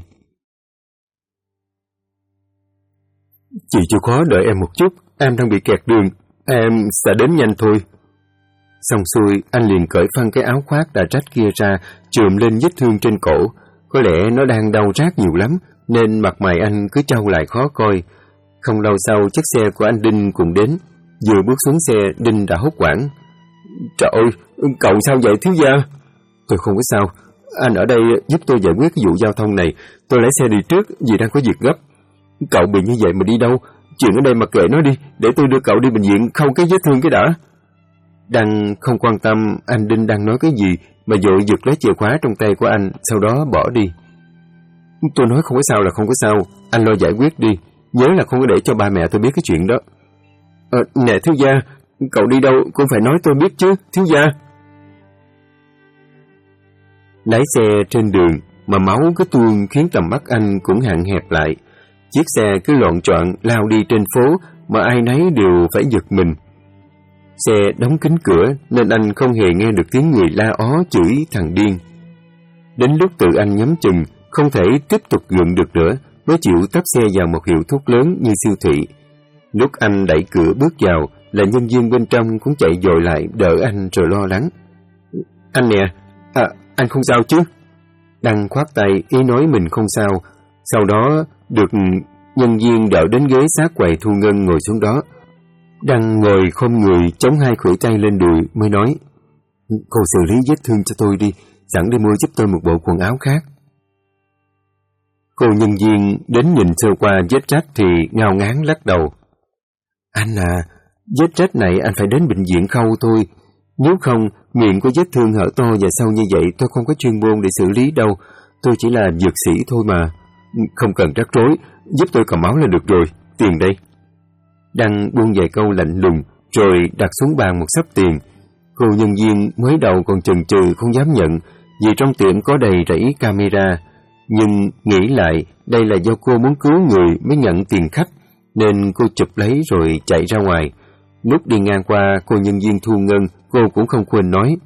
[SPEAKER 1] Chị chịu khó đợi em một chút, em đang bị kẹt đường, em sẽ đến nhanh thôi. Xong xuôi, anh liền cởi phăng cái áo khoác đã rách kia ra, chườm lên vết thương trên cổ. Có lẽ nó đang đau rát nhiều lắm, nên mặt mày anh cứ trao lại khó coi. Không lâu sau, chiếc xe của anh Đinh cùng đến. Vừa bước xuống xe, Đinh đã hốt hoảng. Trời ơi, cậu sao vậy thiếu gia? Tôi không có sao, Anh ở đây giúp tôi giải quyết cái vụ giao thông này. Tôi lái xe đi trước vì đang có việc gấp. Cậu bị như vậy mà đi đâu? Chuyện ở đây mà kệ nó đi, để tôi đưa cậu đi bệnh viện khâu cái vết thương cái đã. Đăng không quan tâm anh Đinh đang nói cái gì mà vội giật lấy chìa khóa trong tay của anh, sau đó bỏ đi. Tôi nói không có sao là không có sao, anh lo giải quyết đi, nhớ là không có để cho ba mẹ tôi biết cái chuyện đó. Nè thiếu gia, cậu đi đâu cũng phải nói tôi biết chứ, thiếu gia. Lái xe trên đường mà máu cứ tuôn khiến tầm mắt anh cũng hạn hẹp lại. Chiếc xe cứ loạn trọn lao đi trên phố mà ai nấy đều phải giật mình. Xe đóng kín cửa nên anh không hề nghe được tiếng người la ó chửi thằng điên. Đến lúc tự anh nhắm chừng, không thể tiếp tục gượng được nữa, mới chịu tấp xe vào một hiệu thuốc lớn như siêu thị. Lúc anh đẩy cửa bước vào, là nhân viên bên trong cũng chạy dội lại đỡ anh rồi lo lắng. Anh nè, anh không sao chứ? Đăng khoát tay ý nói mình không sao, sau đó được nhân viên đỡ đến ghế sát quầy thu ngân ngồi xuống đó. Đăng ngồi khom người chống hai khuỷu tay lên đùi mới nói: Cô xử lý vết thương cho tôi đi, sẵn đi mua giúp tôi một bộ quần áo khác. Cô nhân viên đến nhìn sơ qua vết rách thì ngao ngán lắc đầu. Anh à, vết rách này anh phải đến bệnh viện khâu thôi. Nếu không, miệng có vết thương hở to và sâu như vậy tôi không có chuyên môn để xử lý đâu. Tôi chỉ là dược sĩ thôi mà. Không cần rắc rối, giúp tôi cầm máu là được rồi. Tiền đây. Đăng buông vài câu lạnh lùng rồi đặt xuống bàn một xấp tiền. Cô nhân viên mới đầu còn chần chừ không dám nhận vì trong tiệm có đầy rẫy camera. Nhưng nghĩ lại đây là do cô muốn cứu người mới nhận tiền khách, nên cô chụp lấy rồi chạy ra ngoài. Lúc đi ngang qua cô nhân viên thu ngân, cô cũng không quên nói: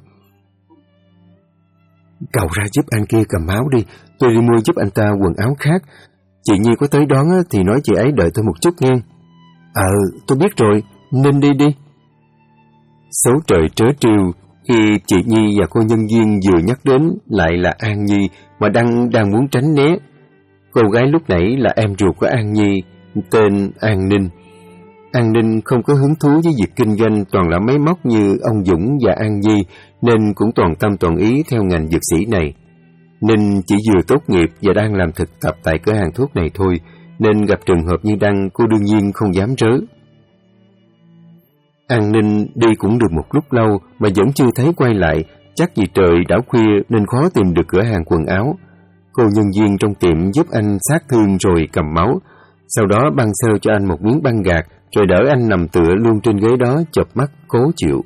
[SPEAKER 1] Cậu ra giúp anh kia cầm máu đi, tôi đi mua giúp anh ta quần áo khác. Chị Nhi có tới đón thì nói chị ấy đợi tôi một chút nghe. Tôi biết rồi, nên đi đi. Số trời trớ trêu khi chị Nhi và cô nhân viên vừa nhắc đến lại là An Nhi mà Đăng đang muốn tránh né. Cô gái lúc nãy là em ruột của An Nhi, tên An Ninh. An Ninh không có hứng thú với việc kinh doanh toàn là máy móc như ông Dũng và An Nhi, nên cũng toàn tâm toàn ý theo ngành dược sĩ này. Ninh chỉ vừa tốt nghiệp và đang làm thực tập tại cửa hàng thuốc này thôi, nên gặp trường hợp như Đăng cô đương nhiên không dám rớ. An Ninh đi cũng được một lúc lâu mà vẫn chưa thấy quay lại, chắc vì trời đã khuya nên khó tìm được cửa hàng quần áo. Cô nhân viên trong tiệm giúp anh sát thương rồi cầm máu, sau đó băng sơ cho anh một miếng băng gạc rồi đỡ anh nằm tựa luôn trên ghế đó chợp mắt cố chịu.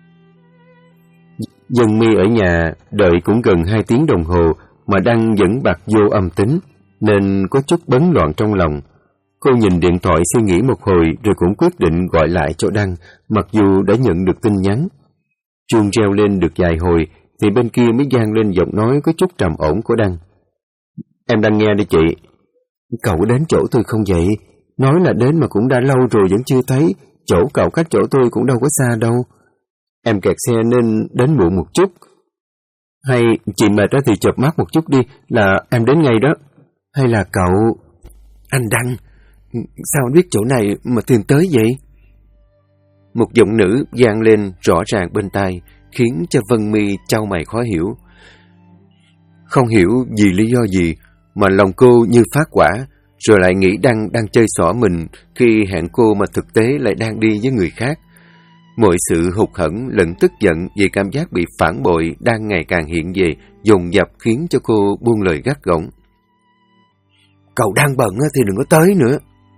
[SPEAKER 1] Dân Mi ở nhà đợi cũng gần 2 tiếng đồng hồ mà Đăng vẫn bặt vô âm tính, nên có chút bấn loạn trong lòng. Cô nhìn điện thoại suy nghĩ một hồi rồi cũng quyết định gọi lại cho Đăng, mặc dù đã nhận được tin nhắn. Chuông reo lên được vài hồi thì bên kia mới vang lên giọng nói có chút trầm ổn của Đăng. Em đang nghe đi chị. Cậu đến chỗ tôi không vậy? Nói là đến mà cũng đã lâu rồi vẫn chưa thấy. Chỗ cậu cách chỗ tôi cũng đâu có xa đâu. Em kẹt xe nên đến muộn một chút. Hay chị mệt đó thì chợp mắt một chút đi là em đến ngay đó. Hay là cậu... Anh Đăng, sao anh biết chỗ này mà tìm tới vậy? Một giọng nữ vang lên rõ ràng bên tai, khiến cho Vân Mi chau mày khó hiểu. Không hiểu vì lý do gì mà lòng cô như phát quả, rồi lại nghĩ Đăng đang chơi xỏ mình khi hẹn cô mà thực tế lại đang đi với người khác. Mọi sự hụt hẫng lẫn tức giận vì cảm giác bị phản bội đang ngày càng hiện về, dồn dập khiến cho cô buông lời gắt gỏng. Cậu đang bận thì đừng có tới nữa.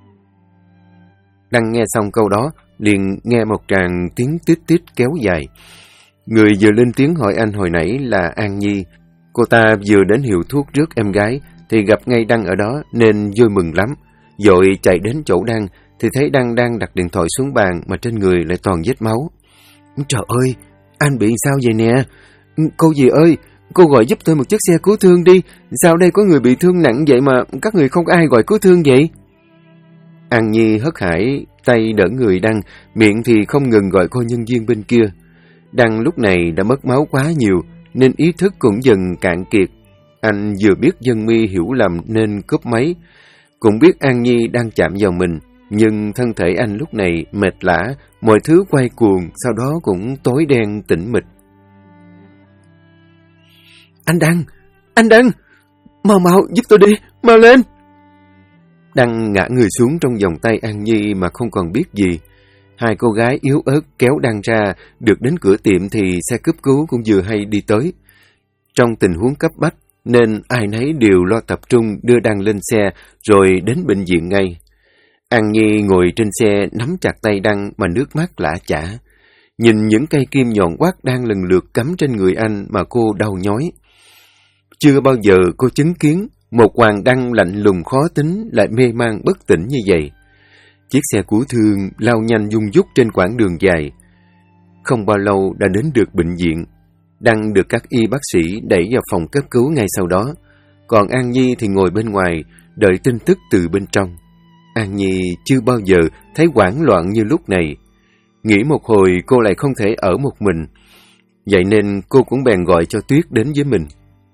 [SPEAKER 1] Đăng nghe xong câu đó, liền nghe một tràng tiếng tít tít kéo dài. Người vừa lên tiếng hỏi anh hồi nãy là An Nhi. Cô ta vừa đến hiệu thuốc rước em gái, thì gặp ngay Đăng ở đó nên vui mừng lắm. Vội chạy đến chỗ Đăng, thì thấy Đăng đang đặt điện thoại xuống bàn mà trên người lại toàn vết máu. Trời ơi, anh bị sao vậy nè? Cô dì ơi, cô gọi giúp tôi một chiếc xe cứu thương đi. Sao đây có người bị thương nặng vậy mà các người không ai gọi cứu thương vậy? An Nhi hớt hải, tay đỡ người Đăng, miệng thì không ngừng gọi cô nhân viên bên kia. Đăng lúc này đã mất máu quá nhiều, nên ý thức cũng dần cạn kiệt. Anh vừa biết Dân Mi hiểu lầm nên cúp máy, cũng biết An Nhi đang chạm vào mình, nhưng thân thể anh lúc này mệt lả, mọi thứ quay cuồng, sau đó cũng tối đen tĩnh mịch. Anh Đăng, Anh Đăng! Mau mau giúp tôi đi, mau lên! Đăng ngã người xuống trong vòng tay An Nhi mà không còn biết gì. Hai cô gái yếu ớt kéo Đăng ra, được đến cửa tiệm thì xe cấp cứu cũng vừa hay đi tới. Trong tình huống cấp bách, nên ai nấy đều lo tập trung đưa Đăng lên xe rồi đến bệnh viện ngay. An Nhi ngồi trên xe nắm chặt tay Đăng mà nước mắt lã chã. Nhìn những cây kim nhọn quát đang lần lượt cắm trên người anh mà cô đau nhói. Chưa bao giờ cô chứng kiến một Hoàng Đăng lạnh lùng khó tính lại mê man bất tỉnh như vậy. Chiếc xe cứu thương lao nhanh dung dút trên quãng đường dài. Không bao lâu đã đến được bệnh viện. Đăng được các y bác sĩ đẩy vào phòng cấp cứu ngay sau đó. Còn An Nhi thì ngồi bên ngoài, đợi tin tức từ bên trong. An Nhi chưa bao giờ thấy hoảng loạn như lúc này. Nghĩ một hồi cô lại không thể ở một mình. Vậy nên cô cũng bèn gọi cho Tuyết đến với mình.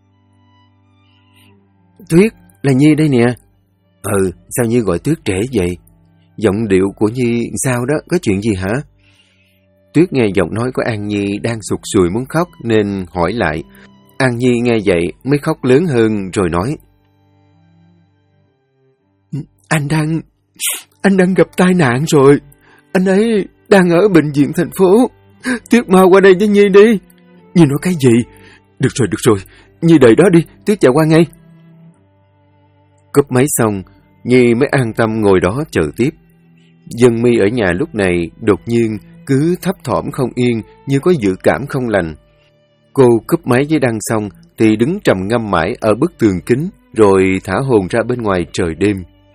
[SPEAKER 1] Tuyết, là Nhi đây nè. Sao Nhi gọi Tuyết trễ vậy? Giọng điệu của Nhi sao đó, có chuyện gì hả? Tuyết nghe giọng nói của An Nhi đang sụt sùi muốn khóc nên hỏi lại. An Nhi nghe vậy mới khóc lớn hơn rồi nói. Anh đang gặp tai nạn rồi. Anh ấy đang ở bệnh viện thành phố. Tuyết mau qua đây với Nhi đi. Nhi nói cái gì? Được rồi. Nhi đợi đó đi, Tuyết chạy qua ngay. Cúp máy xong, Nhi mới an tâm ngồi đó chờ tiếp. Dân Mi ở nhà lúc này đột nhiên cứ thấp thỏm không yên, như có dự cảm không lành. Cô cúp máy với Đăng xong thì đứng trầm ngâm mãi ở bức tường kính, rồi thả hồn ra bên ngoài trời đêm.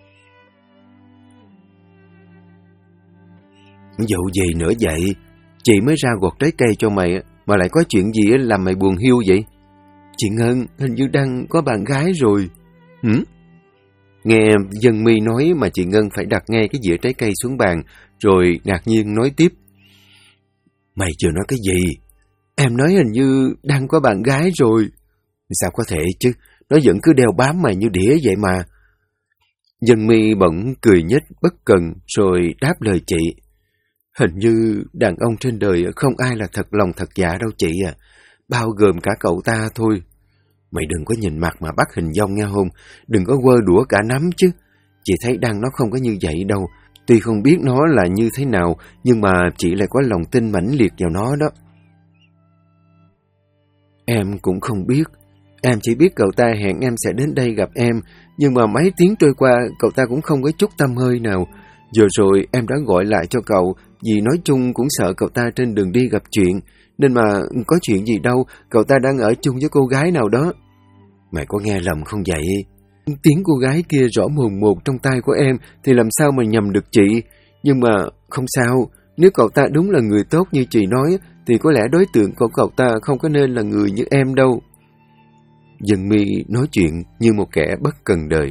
[SPEAKER 1] Vụ gì nữa vậy? Chị mới ra gọt trái cây cho mày mà lại có chuyện gì làm mày buồn hiu vậy? Chị Ngân, hình như Đăng có bạn gái rồi. Nghe Dân Mi nói mà chị Ngân phải đặt ngay cái dĩa trái cây xuống bàn, rồi ngạc nhiên nói tiếp. Mày chưa nói cái gì? Em nói hình như Đăng có bạn gái rồi. Sao có thể chứ? Nó vẫn cứ đeo bám mày như đĩa vậy mà. Dân Mi bỗng cười nhếch bất cần rồi đáp lời chị. Hình như đàn ông trên đời không ai là thật lòng thật dạ đâu chị à. Bao gồm cả cậu ta thôi. Mày đừng có nhìn mặt mà bắt hình dong nghe không? Đừng có quơ đũa cả nắm chứ. Chị thấy Đăng nó không có như vậy đâu. Tuy không biết nó là như thế nào, nhưng mà chị lại có lòng tin mãnh liệt vào nó đó. Em cũng không biết. Em chỉ biết cậu ta hẹn em sẽ đến đây gặp em, nhưng mà mấy tiếng trôi qua, cậu ta cũng không có chút tăm hơi nào. Giờ rồi em đã gọi lại cho cậu, vì nói chung cũng sợ cậu ta trên đường đi gặp chuyện. Nên mà có chuyện gì đâu, cậu ta đang ở chung với cô gái nào đó. Mày có nghe lầm không vậy? Tiếng cô gái kia rõ mồn một trong tai của em thì làm sao mà nhầm được chị. Nhưng mà không sao, nếu cậu ta đúng là người tốt như chị nói thì có lẽ đối tượng của cậu ta không có nên là người như em đâu. Dân Mi nói chuyện như một kẻ bất cần đời.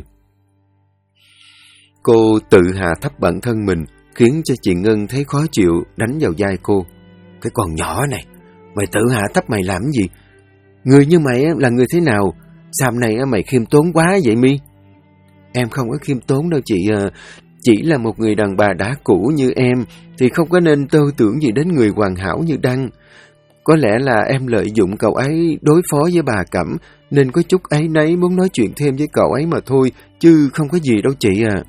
[SPEAKER 1] Cô tự hạ thấp bản thân mình, khiến cho chị Ngân thấy khó chịu, đánh vào vai cô. Cái con nhỏ này, mày tự hạ thấp mày làm gì? Người như mày là người thế nào? Sao này mày khiêm tốn quá vậy Mi? Em không có khiêm tốn đâu chị à. Chỉ là một người đàn bà đã cũ như em thì không có nên tư tưởng gì đến người hoàn hảo như Đăng. Có lẽ là em lợi dụng cậu ấy đối phó với bà Cẩm nên có chút áy náy muốn nói chuyện thêm với cậu ấy mà thôi, chứ không có gì đâu chị à.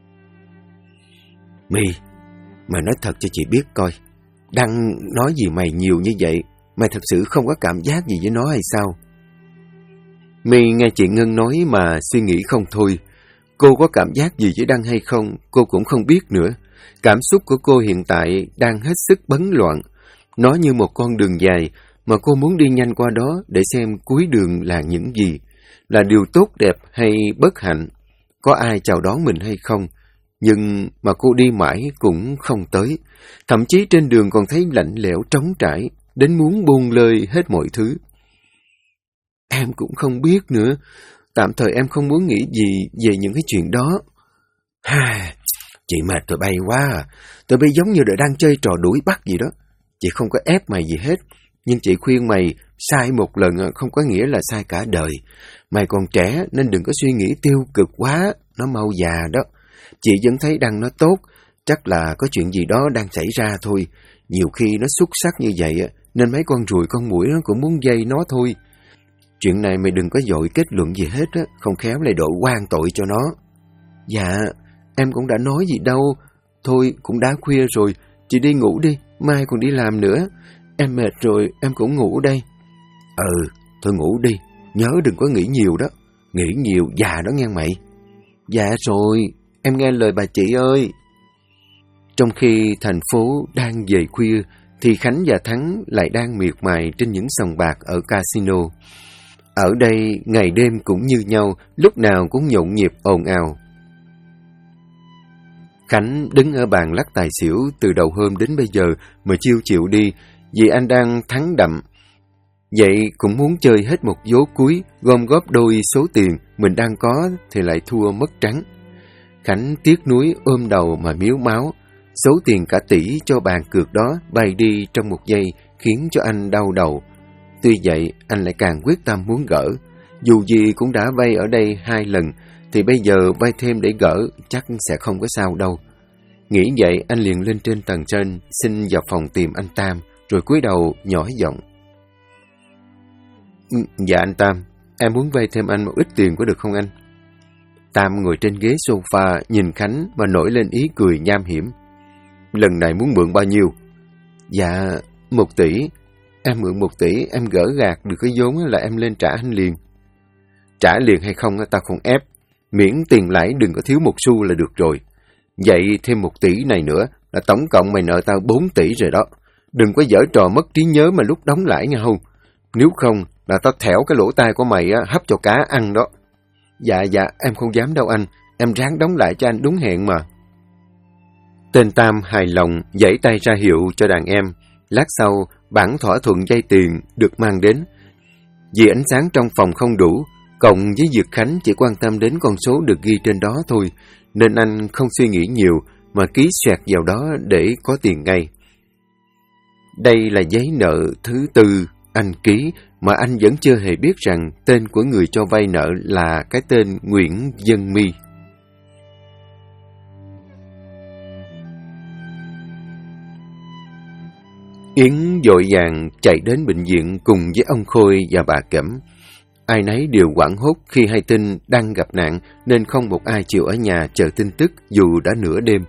[SPEAKER 1] Mi, mày nói thật cho chị biết coi. Đăng nói gì mày nhiều như vậy, mày thật sự không có cảm giác gì với nó hay sao? Mi nghe chị Ngân nói mà suy nghĩ không thôi. Cô có cảm giác gì với Đăng hay không, cô cũng không biết nữa. Cảm xúc của cô hiện tại đang hết sức bấn loạn. Nó như một con đường dài mà cô muốn đi nhanh qua đó để xem cuối đường là những gì. Là điều tốt đẹp hay bất hạnh? Có ai chào đón mình hay không? Nhưng mà cô đi mãi cũng không tới. Thậm chí trên đường còn thấy lạnh lẽo trống trải, đến muốn buông lơi hết mọi thứ. Em cũng không biết nữa. Tạm thời em không muốn nghĩ gì về những cái chuyện đó. Chị mệt tụi bay quá à. Tụi bay giống như đang chơi trò đuổi bắt gì đó. Chị không có ép mày gì hết. Nhưng chị khuyên mày, sai một lần không có nghĩa là sai cả đời. Mày còn trẻ nên đừng có suy nghĩ tiêu cực quá, nó mau già đó. Chị vẫn thấy Đăng nó tốt, chắc là có chuyện gì đó đang xảy ra thôi. Nhiều khi nó xuất sắc như vậy nên mấy con ruồi con muỗi nó cũng muốn dây nó thôi. Chuyện này mày đừng có vội kết luận gì hết á, không khéo lại đội oan tội cho nó. Dạ, em cũng đã nói gì đâu. Thôi, cũng đã khuya rồi, chị đi ngủ đi, mai còn đi làm nữa. Em mệt rồi, em cũng ngủ đây. Thôi ngủ đi, nhớ đừng có nghĩ nhiều đó. Nghĩ nhiều già đó nghe mày. Dạ rồi, em nghe lời bà chị ơi. Trong khi thành phố đang về khuya, thì Khánh và Thắng lại đang miệt mài trên những sòng bạc ở casino. Ở đây, ngày đêm cũng như nhau, lúc nào cũng nhộn nhịp ồn ào. Khánh đứng ở bàn lắc tài xỉu từ đầu hôm đến bây giờ mà chiêu chịu đi, vì anh đang thắng đậm. Vậy cũng muốn chơi hết một vố cuối, gom góp đôi số tiền mình đang có thì lại thua mất trắng. Khánh tiếc nuối ôm đầu mà miếu máu. Số tiền cả tỷ cho bàn cược đó bay đi trong một giây khiến cho anh đau đầu. Tuy vậy, anh lại càng quyết tâm muốn gỡ. Dù gì cũng đã vay ở đây 2 lần, thì bây giờ vay thêm để gỡ chắc sẽ không có sao đâu. Nghĩ vậy, anh liền lên trên tầng trên, xin vào phòng tìm anh Tam, rồi cúi đầu nhỏ giọng. Dạ anh Tam, em muốn vay thêm anh một ít tiền có được không anh? Tam ngồi trên ghế sofa nhìn Khánh và nổi lên ý cười nham hiểm. Lần này muốn mượn bao nhiêu? Dạ, 1 tỷ. Em mượn 1 tỷ, em gỡ gạt được cái vốn là em lên trả anh liền. Trả liền hay không tao không ép, miễn tiền lãi đừng có thiếu một xu là được rồi. Vậy thêm 1 tỷ này nữa là tổng cộng mày nợ tao 4 tỷ rồi đó. Đừng có giở trò mất trí nhớ mà lúc đóng lãi nha không. Nếu không là tao thẻo cái lỗ tai của mày hấp cho cá ăn đó. Dạ, em không dám đâu anh, em ráng đóng lại cho anh đúng hẹn mà. Tên Tam hài lòng giãy tay ra hiệu cho đàn em. Lát sau, bản thỏa thuận vay tiền được mang đến. Vì ánh sáng trong phòng không đủ, cộng với việc Khánh chỉ quan tâm đến con số được ghi trên đó thôi, nên anh không suy nghĩ nhiều mà ký xoẹt vào đó để có tiền ngay. Đây là giấy nợ thứ 4 anh ký mà anh vẫn chưa hề biết rằng tên của người cho vay nợ là cái tên Nguyễn Dân My. Yến vội vàng chạy đến bệnh viện cùng với ông Khôi và bà Cẩm. Ai nấy đều hoảng hốt khi hay tin đang gặp nạn nên không một ai chịu ở nhà chờ tin tức dù đã nửa đêm.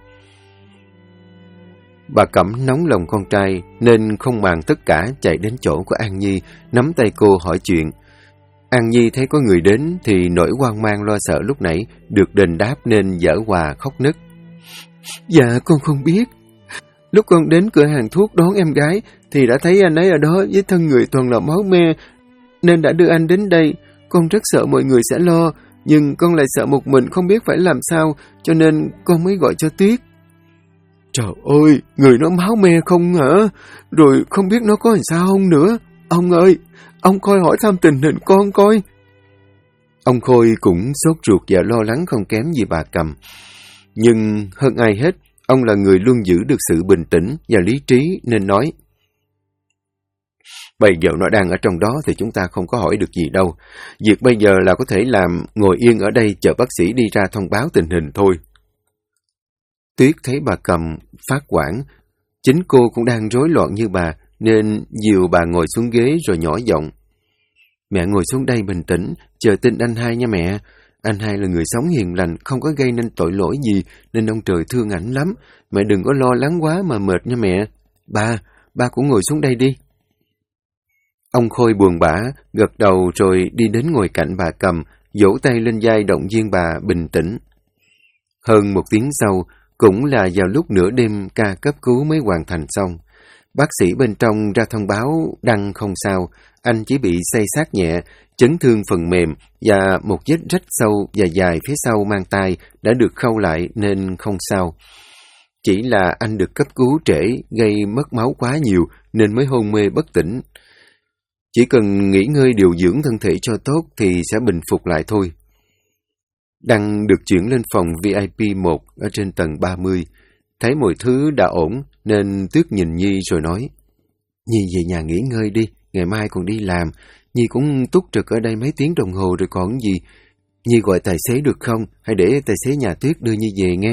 [SPEAKER 1] Bà Cẩm nóng lòng con trai nên không màng tất cả chạy đến chỗ của An Nhi, nắm tay cô hỏi chuyện. An Nhi thấy có người đến thì nỗi hoang mang lo sợ lúc nãy được đền đáp nên giở hòa khóc nức. Dạ con không biết. Lúc con đến cửa hàng thuốc đón em gái thì đã thấy anh ấy ở đó với thân người toàn là máu me nên đã đưa anh đến đây. Con rất sợ mọi người sẽ lo, nhưng con lại sợ một mình không biết phải làm sao, cho nên con mới gọi cho Tuyết. Trời ơi, người nó máu me không hả? Rồi không biết nó có làm sao không nữa. Ông ơi, ông coi hỏi thăm tình hình con coi. Ông Khôi cũng sốt ruột và lo lắng không kém gì bà Cầm. Nhưng hơn ai hết, ông là người luôn giữ được sự bình tĩnh và lý trí nên nói. Bây giờ nó đang ở trong đó thì chúng ta không có hỏi được gì đâu. Việc bây giờ là có thể làm ngồi yên ở đây chờ bác sĩ đi ra thông báo tình hình thôi. Tuyết thấy bà Cầm phát hoảng. Chính cô cũng đang rối loạn như bà nên dìu bà ngồi xuống ghế rồi nhỏ giọng. Mẹ ngồi xuống đây bình tĩnh, chờ tin anh Hai nha mẹ. Anh Hai là người sống hiền lành, không có gây nên tội lỗi gì nên ông trời thương ảnh lắm. Mẹ đừng có lo lắng quá mà mệt nha mẹ. Ba cũng ngồi xuống đây đi. Ông Khôi buồn bã, gật đầu rồi đi đến ngồi cạnh bà Cầm, vỗ tay lên vai động viên bà bình tĩnh. Hơn 1 tiếng sau, cũng là vào lúc nửa đêm ca cấp cứu mới hoàn thành xong. Bác sĩ bên trong ra thông báo Đăng không sao, anh chỉ bị xây xát nhẹ, chấn thương phần mềm và một vết rách sâu và dài phía sau mang tai đã được khâu lại nên không sao. Chỉ là anh được cấp cứu trễ, gây mất máu quá nhiều nên mới hôn mê bất tỉnh. Chỉ cần nghỉ ngơi điều dưỡng thân thể cho tốt thì sẽ bình phục lại thôi. Đăng được chuyển lên phòng VIP 1 ở trên tầng 30. Thấy mọi thứ đã ổn nên Tuyết nhìn Nhi rồi nói. Nhi về nhà nghỉ ngơi đi, ngày mai còn đi làm. Nhi cũng túc trực ở đây mấy tiếng đồng hồ rồi còn gì. Nhi gọi tài xế được không? Hay để tài xế nhà Tuyết đưa Nhi về nghe.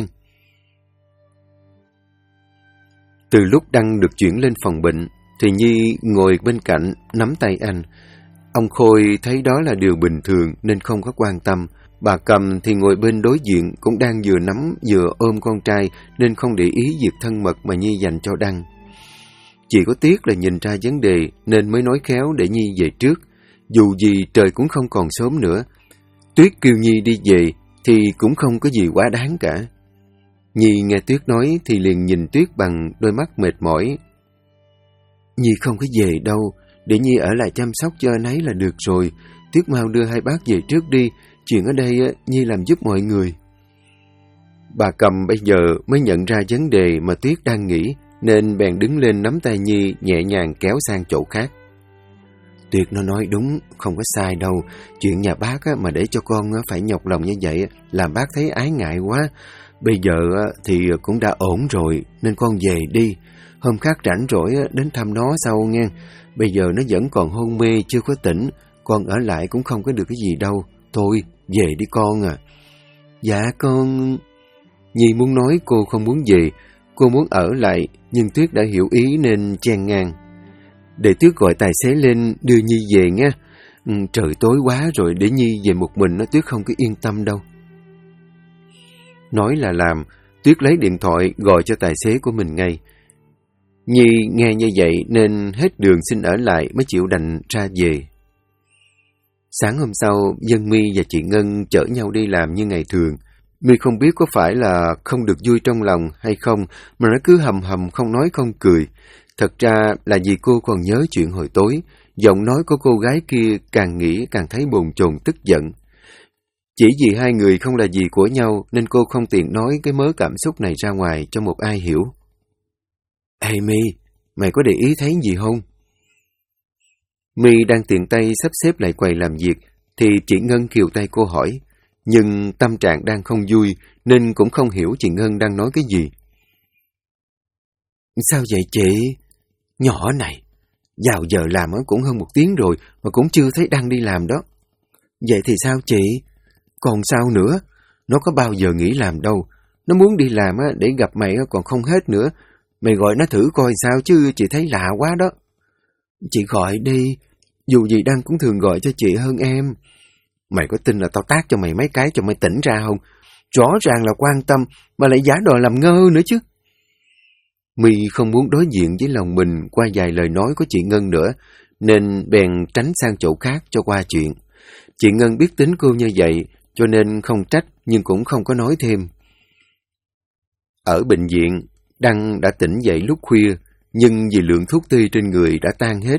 [SPEAKER 1] Từ lúc Đăng được chuyển lên phòng bệnh thì Nhi ngồi bên cạnh nắm tay anh. Ông Khôi thấy đó là điều bình thường nên không có quan tâm. Bà Cầm thì ngồi bên đối diện cũng đang vừa nắm vừa ôm con trai nên không để ý việc thân mật mà Nhi dành cho Đăng. Chỉ có tiếc là nhìn ra vấn đề nên mới nói khéo để Nhi về trước. Dù gì trời cũng không còn sớm nữa. Tuyết kêu Nhi đi về thì cũng không có gì quá đáng cả. Nhi nghe Tuyết nói thì liền nhìn Tuyết bằng đôi mắt mệt mỏi. Nhi không có về đâu, để Nhi ở lại chăm sóc cho anh ấy là được rồi. Tuyết mau đưa hai bác về trước đi, chuyện ở đây Nhi làm giúp mọi người. Bà Cầm bây giờ mới nhận ra vấn đề mà Tuyết đang nghĩ, nên bèn đứng lên nắm tay Nhi nhẹ nhàng kéo sang chỗ khác. Tuyết nó nói đúng, không có sai đâu. Chuyện nhà bác mà để cho con phải nhọc lòng như vậy, làm bác thấy ái ngại quá. Bây giờ thì cũng đã ổn rồi, nên con về đi. Hôm khác rảnh rỗi đến thăm nó sau nghe. Bây giờ nó vẫn còn hôn mê, chưa có tỉnh. Con ở lại cũng không có được cái gì đâu. Thôi, về đi con à. Dạ con... Nhi muốn nói cô không muốn về. Cô muốn ở lại, nhưng Tuyết đã hiểu ý nên chen ngang. Để Tuyết gọi tài xế lên đưa Nhi về nha. Trời tối quá rồi, để Nhi về một mình Tuyết không có yên tâm đâu. Nói là làm, Tuyết lấy điện thoại gọi cho tài xế của mình ngay. Nhi nghe như vậy nên hết đường xin ở lại mới chịu đành ra về. Sáng hôm sau, Dân My và chị Ngân chở nhau đi làm như ngày thường. My không biết có phải là không được vui trong lòng hay không mà nó cứ hầm hầm không nói không cười. Thật ra là vì cô còn nhớ chuyện hồi tối, giọng nói của cô gái kia càng nghĩ càng thấy bồn chồn tức giận. Chỉ vì hai người không là gì của nhau nên cô không tiện nói cái mớ cảm xúc này ra ngoài cho một ai hiểu. Ê My, mày có để ý thấy gì không? My đang tiện tay sắp xếp lại quầy làm việc thì chị Ngân kiều tay cô hỏi. Nhưng tâm trạng đang không vui nên cũng không hiểu chị Ngân đang nói cái gì. Sao vậy chị? Nhỏ này, vào giờ làm cũng hơn 1 tiếng rồi mà cũng chưa thấy Đăng đi làm đó. Vậy thì sao chị? Còn sao nữa? Nó có bao giờ nghỉ làm đâu. Nó muốn đi làm để gặp mày còn không hết nữa. Mày gọi nó thử coi sao chứ, chị thấy lạ quá đó. Chị gọi đi, dù gì Đăng cũng thường gọi cho chị hơn em. Mày có tin là tao tát cho mày mấy cái cho mày tỉnh ra không? Rõ ràng là quan tâm mà lại giả đò làm ngơ nữa chứ. My không muốn đối diện với lòng mình qua vài lời nói của chị Ngân nữa, nên bèn tránh sang chỗ khác cho qua chuyện. Chị Ngân biết tính cô như vậy, cho nên không trách nhưng cũng không có nói thêm. Ở bệnh viện, Đăng đã tỉnh dậy lúc khuya, nhưng vì lượng thuốc tê trên người đã tan hết,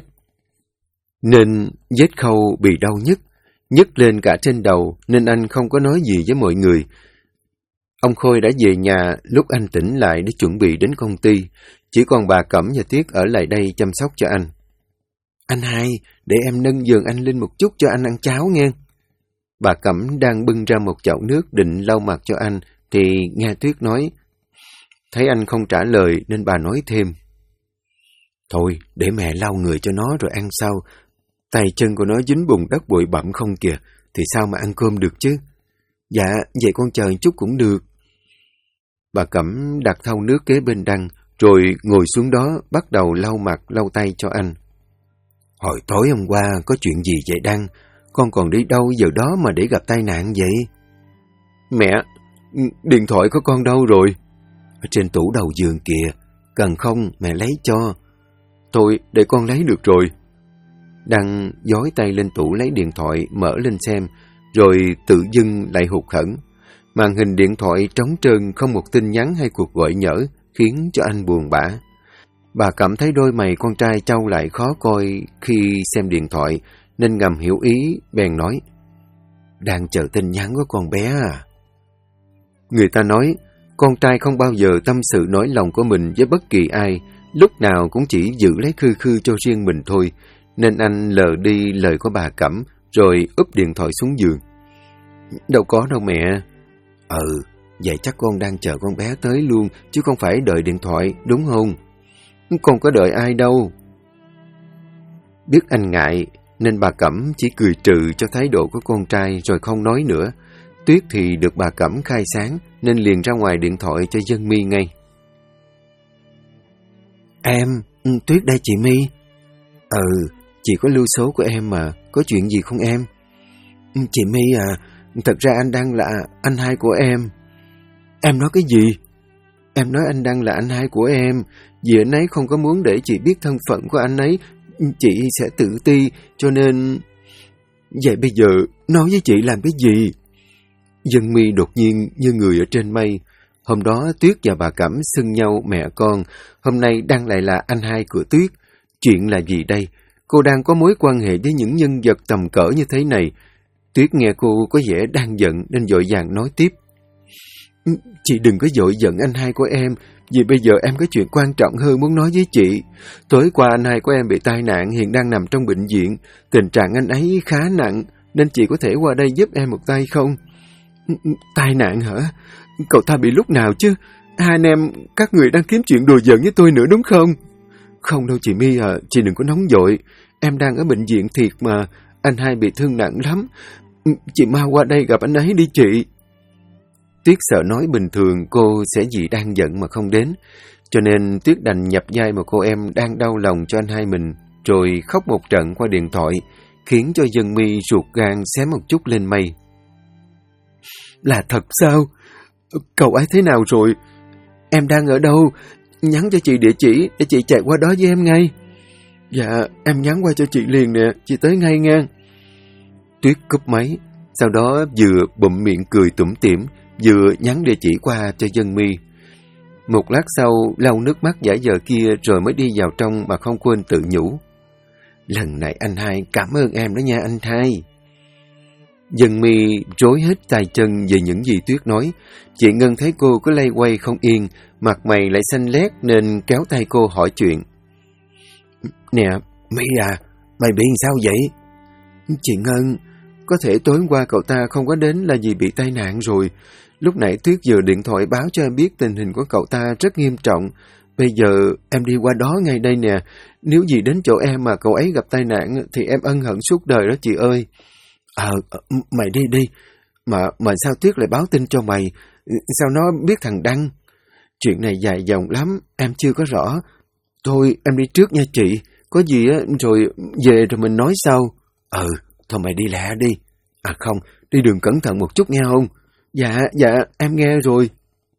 [SPEAKER 1] nên vết khâu bị đau nhức lên cả trên đầu, nên anh không có nói gì với mọi người. Ông Khôi đã về nhà lúc anh tỉnh lại để chuẩn bị đến công ty, chỉ còn bà Cẩm và Tuyết ở lại đây chăm sóc cho anh. Anh hai, để em nâng giường anh lên một chút cho anh ăn cháo nghe. Bà Cẩm đang bưng ra một chậu nước định lau mặt cho anh, thì nghe Tuyết nói. Thấy anh không trả lời nên bà nói thêm. Thôi, để mẹ lau người cho nó rồi ăn sau. Tay chân của nó dính bùn đất bụi bặm không kìa, thì sao mà ăn cơm được chứ? Dạ, vậy con chờ chút cũng được. Bà Cẩm đặt thau nước kế bên Đăng, rồi ngồi xuống đó bắt đầu lau mặt, lau tay cho anh. Hồi tối hôm qua có chuyện gì vậy Đăng? Con còn đi đâu giờ đó mà để gặp tai nạn vậy? Mẹ, điện thoại của con đâu rồi? Ở trên tủ đầu giường kìa, cần không mẹ lấy cho. Thôi, để con lấy được rồi. Đăng dối tay lên tủ lấy điện thoại, mở lên xem, rồi tự dưng lại hụt hẫng. Màn hình điện thoại trống trơn, không một tin nhắn hay cuộc gọi nhỡ, khiến cho anh buồn bã. Bà cảm thấy đôi mày con trai trao lại khó coi khi xem điện thoại, nên ngầm hiểu ý, bèn nói. Đang chờ tin nhắn của con bé à? Người ta nói, con trai không bao giờ tâm sự nói lòng của mình với bất kỳ ai, lúc nào cũng chỉ giữ lấy khư khư cho riêng mình thôi, nên anh lờ đi lời của bà Cẩm, rồi úp điện thoại xuống giường. Đâu có đâu mẹ. Vậy chắc con đang chờ con bé tới luôn, chứ không phải đợi điện thoại, đúng không? Con có đợi ai đâu. Biết anh ngại, nên bà Cẩm chỉ cười trừ cho thái độ của con trai rồi không nói nữa. Tuyết thì được bà Cẩm khai sáng, nên liền ra ngoài điện thoại cho Dân My ngay. Em, Tuyết đây chị My. Chị có lưu số của em mà, có chuyện gì không em? Chị My à, thật ra anh Đăng là anh hai của em. Em nói cái gì? Em nói anh Đăng là anh hai của em, vì anh ấy không có muốn để chị biết thân phận của anh ấy, chị sẽ tự ti, cho nên... Vậy bây giờ nói với chị làm cái gì? Dân My đột nhiên như người ở trên mây. Hôm đó Tuyết và bà Cẩm xưng nhau mẹ con, hôm nay Đăng lại là anh hai của Tuyết. Chuyện là gì đây? Cô đang có mối quan hệ với những nhân vật tầm cỡ như thế này. Tuyết nghe cô có vẻ đang giận nên vội vàng nói tiếp. Chị đừng có vội giận anh hai của em, vì bây giờ em có chuyện quan trọng hơn muốn nói với chị. Tối qua anh hai của em bị tai nạn, hiện đang nằm trong bệnh viện. Tình trạng anh ấy khá nặng, nên chị có thể qua đây giúp em một tay không? Tai nạn hả? Cậu ta bị lúc nào chứ? Hai anh em, các người đang kiếm chuyện đùa giỡn với tôi nữa đúng không? Không đâu chị My à, chị đừng có nóng vội. Em đang ở bệnh viện thiệt mà, anh hai bị thương nặng lắm. Chị mau qua đây gặp anh ấy đi chị. Tuyết sợ nói bình thường cô sẽ vì đang giận mà không đến, cho nên Tuyết đành nhập vai một cô em đang đau lòng cho anh hai mình, rồi khóc một trận qua điện thoại, khiến cho Dân My ruột gan xé một chút lên mây. Là thật sao? Cậu ấy thế nào rồi? Em đang ở đâu? Nhắn cho chị địa chỉ để chị chạy qua đó với em ngay. Dạ, em nhắn qua cho chị liền nè, chị tới ngay nha. Tuyết cúp máy, sau đó vừa bụm miệng cười tủm tỉm, vừa nhắn địa chỉ qua cho Dân My. Một lát sau, lau nước mắt giả vờ kia rồi mới đi vào trong mà không quên tự nhủ. Lần này anh hai cảm ơn em đó nha anh hai. Dân My rối hết tay chân về những gì Tuyết nói. Chị Ngân thấy cô cứ lay quay không yên, mặt mày lại xanh lét nên kéo tay cô hỏi chuyện. Nè, My à, mày bị sao vậy? Chị Ngân, có thể tối qua cậu ta không có đến là vì bị tai nạn rồi. Lúc nãy Tuyết vừa điện thoại báo cho em biết tình hình của cậu ta rất nghiêm trọng. Bây giờ em đi qua đó ngay đây nè. Nếu gì đến chỗ em mà cậu ấy gặp tai nạn thì em ân hận suốt đời đó chị ơi. Mày đi đi. Mà sao Tuyết lại báo tin cho mày? Sao nó biết thằng Đăng? Chuyện này dài dòng lắm, em chưa có rõ. Thôi em đi trước nha chị. Có gì á rồi về rồi mình nói sau. Thôi mày đi lẹ đi. À không, đi đường cẩn thận một chút nghe không? Dạ, em nghe rồi.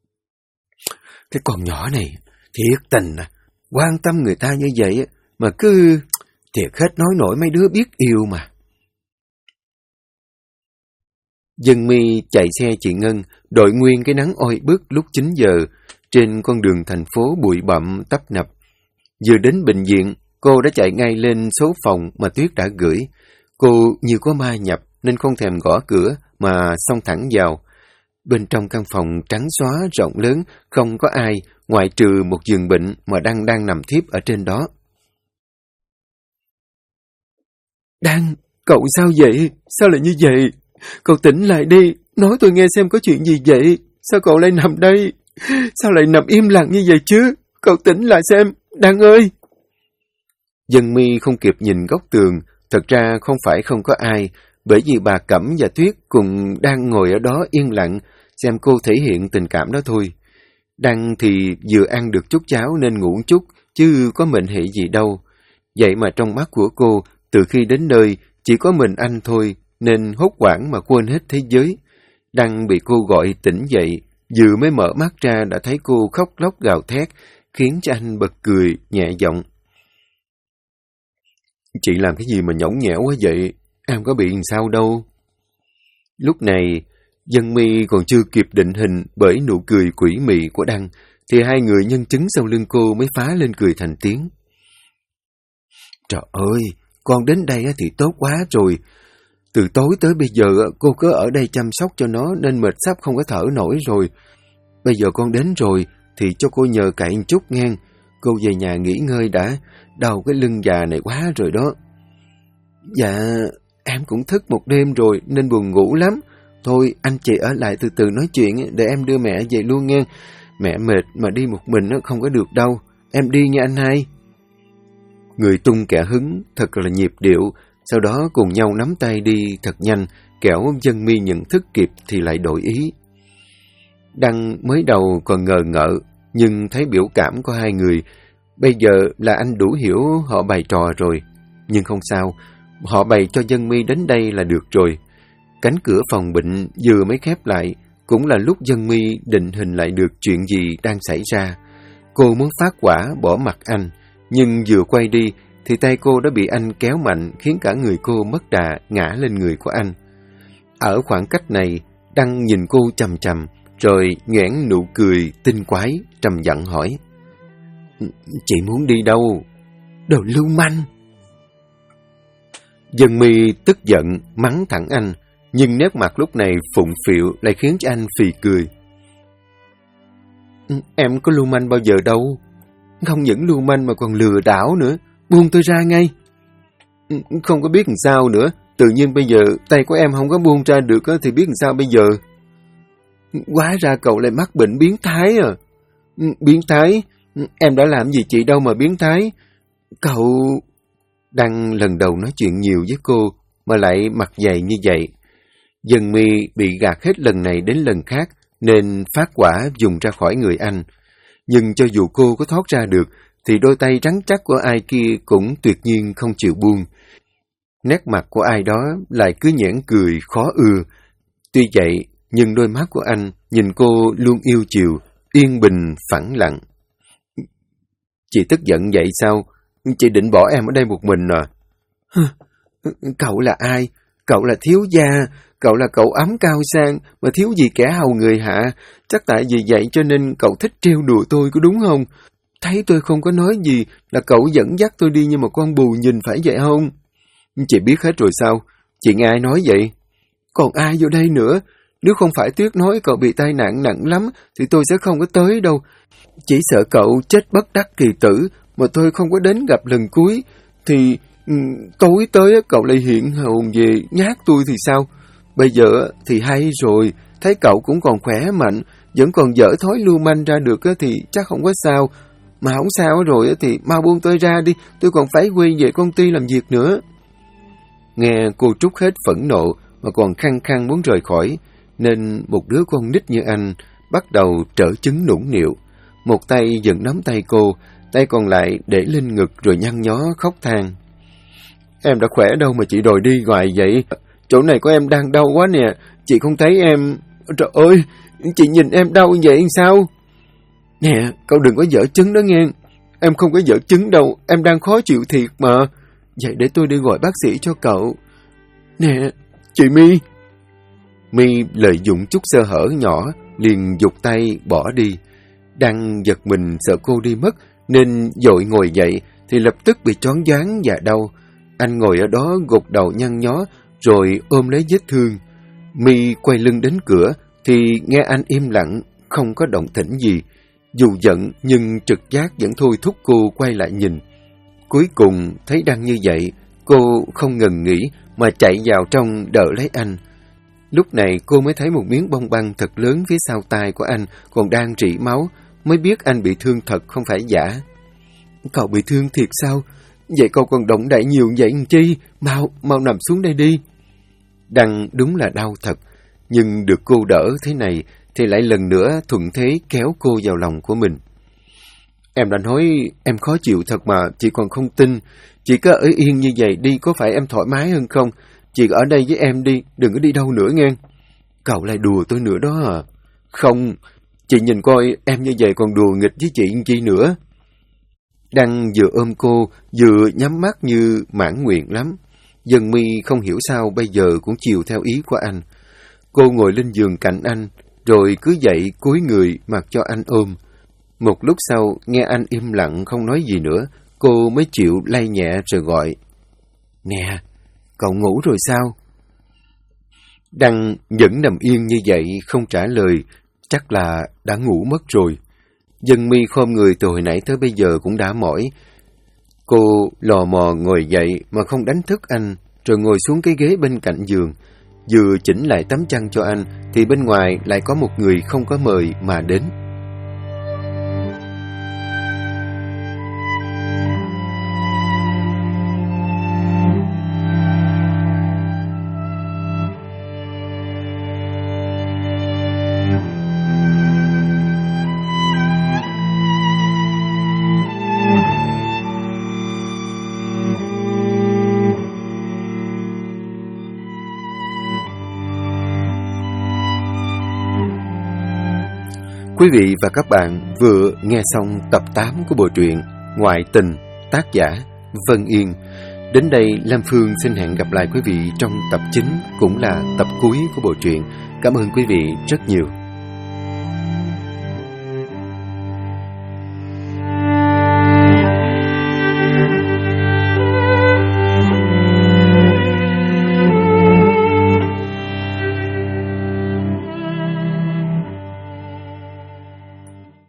[SPEAKER 1] Cái con nhỏ này, thiệt tình à, quan tâm người ta như vậy mà cứ thiệt hết nói nổi mấy đứa biết yêu mà. Dân My chạy xe chị Ngân, đội nguyên cái nắng oi bức lúc 9 giờ, trên con đường thành phố bụi bặm tấp nập. Vừa đến bệnh viện, cô đã chạy ngay lên số phòng mà Tuyết đã gửi. Cô như có ma nhập nên không thèm gõ cửa mà xông thẳng vào. Bên trong căn phòng trắng xóa rộng lớn, không có ai, ngoại trừ một giường bệnh mà Đăng đang nằm thiếp ở trên đó. Đăng, cậu sao vậy? Sao lại như vậy? Cậu tỉnh lại đi, nói tôi nghe xem có chuyện gì vậy? Sao cậu lại nằm đây? Sao lại nằm im lặng như vậy chứ? Cậu tỉnh lại xem, Đăng ơi! Dân My không kịp nhìn góc tường, thật ra không phải không có ai, bởi vì bà Cẩm và Tuyết cùng đang ngồi ở đó yên lặng, xem cô thể hiện tình cảm đó thôi. Đăng thì vừa ăn được chút cháo nên ngủ chút, chứ có mệnh hệ gì đâu. Vậy mà trong mắt của cô, từ khi đến nơi, chỉ có mình anh thôi, nên hốt hoảng mà quên hết thế giới. Đăng bị cô gọi tỉnh dậy, vừa mới mở mắt ra đã thấy cô khóc lóc gào thét, khiến cho anh bật cười, nhẹ giọng. Chị làm cái gì mà nhõng nhẽo quá vậy? Em có bị sao đâu? Lúc này, Dân My còn chưa kịp định hình bởi nụ cười quỷ mị của Đăng, thì hai người nhân chứng sau lưng cô mới phá lên cười thành tiếng. Trời ơi, con đến đây thì tốt quá rồi. Từ tối tới bây giờ cô cứ ở đây chăm sóc cho nó nên mệt sắp không có thở nổi rồi. Bây giờ con đến rồi thì cho cô nhờ cậy một chút nghe. Cô về nhà nghỉ ngơi đã, đau cái lưng già này quá rồi đó. Dạ, em cũng thức một đêm rồi nên buồn ngủ lắm. Thôi anh chị ở lại từ từ nói chuyện để em đưa mẹ về luôn nghe. Mẹ mệt mà đi một mình không có được đâu. Em đi nha anh hai. Người tung kẻ hứng thật là nhịp điệu, sau đó cùng nhau nắm tay đi thật nhanh, kẻo Dân My nhận thức kịp thì lại đổi ý. Đăng mới đầu còn ngờ ngợ, nhưng thấy biểu cảm của hai người, bây giờ là anh đủ hiểu họ bày trò rồi. Nhưng không sao, họ bày cho Dân My đến đây là được rồi. Cánh cửa phòng bệnh vừa mới khép lại, cũng là lúc Dân My định hình lại được chuyện gì đang xảy ra. Cô muốn phát hỏa bỏ mặt anh, nhưng vừa quay đi thì tay cô đã bị anh kéo mạnh khiến cả người cô mất đà ngã lên người của anh. Ở khoảng cách này, Đăng nhìn cô chằm chằm, rồi nhoẻn nụ cười tinh quái, trầm giọng hỏi. Chị muốn đi đâu? Đồ lưu manh! Dân My tức giận, mắng thẳng anh, nhưng nét mặt lúc này phụng phịu lại khiến cho anh phì cười. Em có lưu manh bao giờ đâu. Không những lưu manh mà còn lừa đảo nữa. Buông tôi ra ngay. Không có biết làm sao nữa. Tự nhiên bây giờ tay của em không có buông ra được thì biết làm sao bây giờ. Hóa ra cậu lại mắc bệnh biến thái à. Biến thái? Em đã làm gì chị đâu mà biến thái. Cậu... Đăng lần đầu nói chuyện nhiều với cô mà lại mặt dày như vậy. Dân My bị gạt hết lần này đến lần khác nên phát hỏa dùng ra khỏi người anh. Nhưng cho dù cô có thoát ra được thì đôi tay rắn chắc của ai kia cũng tuyệt nhiên không chịu buông. Nét mặt của ai đó lại cứ nhoẻn cười khó ưa. Tuy vậy nhưng đôi mắt của anh nhìn cô luôn yêu chiều, yên bình, phẳng lặng. Chị tức giận vậy sao? Chị định bỏ em ở đây một mình à? Cậu là ai? Cậu là thiếu gia, cậu là cậu ấm cao sang, mà thiếu gì kẻ hầu người hạ. Chắc tại vì vậy cho nên cậu thích trêu đùa tôi có đúng không? Thấy tôi không có nói gì là cậu dẫn dắt tôi đi như một con bù nhìn phải vậy không? Chị biết hết rồi sao? Chị nghe ai nói vậy? Còn ai vô đây nữa? Nếu không phải Tuyết nói cậu bị tai nạn nặng lắm thì tôi sẽ không có tới đâu. Chỉ sợ cậu chết bất đắc kỳ tử mà tôi không có đến gặp lần cuối. Thì tối tới cậu lại hiện hồn về nhát tôi thì sao? Bây giờ thì hay rồi, thấy cậu cũng còn khỏe mạnh, vẫn còn dở thói lưu manh ra được thì chắc không có sao. Mà không sao rồi thì mau buông tôi ra đi, tôi còn phải quay về công ty làm việc nữa. Nghe cô trút hết phẫn nộ mà còn khăng khăng muốn rời khỏi, nên một đứa con nít như anh bắt đầu trở chứng nũng nịu. Một tay vẫn nắm tay cô, tay còn lại để lên ngực rồi nhăn nhó khóc than. Em đã khỏe đâu mà chị đòi đi hoài vậy? Chỗ này của em đang đau quá nè, chị không thấy em... Trời ơi, chị nhìn em đau vậy sao? Nè, cậu đừng có giở chứng đó nghe. Em không có giở chứng đâu, em đang khó chịu thiệt mà. Vậy để tôi đi gọi bác sĩ cho cậu. Nè, chị My. My lợi dụng chút sơ hở nhỏ, liền giục tay bỏ đi. Đang giật mình sợ cô đi mất, nên vội ngồi dậy, thì lập tức bị choáng váng và đau. Anh ngồi ở đó gục đầu nhăn nhó, rồi ôm lấy vết thương. My quay lưng đến cửa, thì nghe anh im lặng, không có động tĩnh gì. Dù giận, nhưng trực giác vẫn thôi thúc cô quay lại nhìn. Cuối cùng, thấy Đăng như vậy, cô không ngần nghĩ, mà chạy vào trong đỡ lấy anh. Lúc này cô mới thấy một miếng bông băng thật lớn phía sau tai của anh còn đang rỉ máu, mới biết anh bị thương thật không phải giả. Cậu bị thương thiệt sao? Vậy cậu còn động đậy nhiều vậy làm chi? Mau nằm xuống đây đi. Đăng đúng là đau thật, nhưng được cô đỡ thế này thì lại lần nữa thuận thế kéo cô vào lòng của mình. Em đã nói em khó chịu thật mà, chị còn không tin. Chị cứ ở yên như vậy đi, có phải em thoải mái hơn không? Chị ở đây với em đi, đừng có đi đâu nữa nghe. Cậu lại đùa tôi nữa đó à? Không, chị nhìn coi em như vậy còn đùa nghịch với chị chi nữa. Đăng vừa ôm cô, vừa nhắm mắt như mãn nguyện lắm. Dân My không hiểu sao bây giờ cũng chiều theo ý của anh. Cô ngồi lên giường cạnh anh, rồi cứ dậy cúi người mặc cho anh ôm. Một lúc sau, nghe anh im lặng không nói gì nữa, cô mới chịu lay nhẹ rồi gọi. Nè, cậu ngủ rồi sao? Đăng vẫn nằm yên như vậy, không trả lời, chắc là đã ngủ mất rồi. Dân My khom người từ hồi nãy tới bây giờ cũng đã mỏi. Cô lò mò ngồi dậy mà không đánh thức anh, rồi ngồi xuống cái ghế bên cạnh giường. Vừa chỉnh lại tấm chăn cho anh, thì bên ngoài lại có một người không có mời mà đến. Quý vị và các bạn vừa nghe xong tập 8 của bộ truyện Ngoại Tình, tác giả Vân Yên. Đến đây, Lam Phương xin hẹn gặp lại quý vị trong tập 9, cũng là tập cuối của bộ truyện. Cảm ơn quý vị rất nhiều.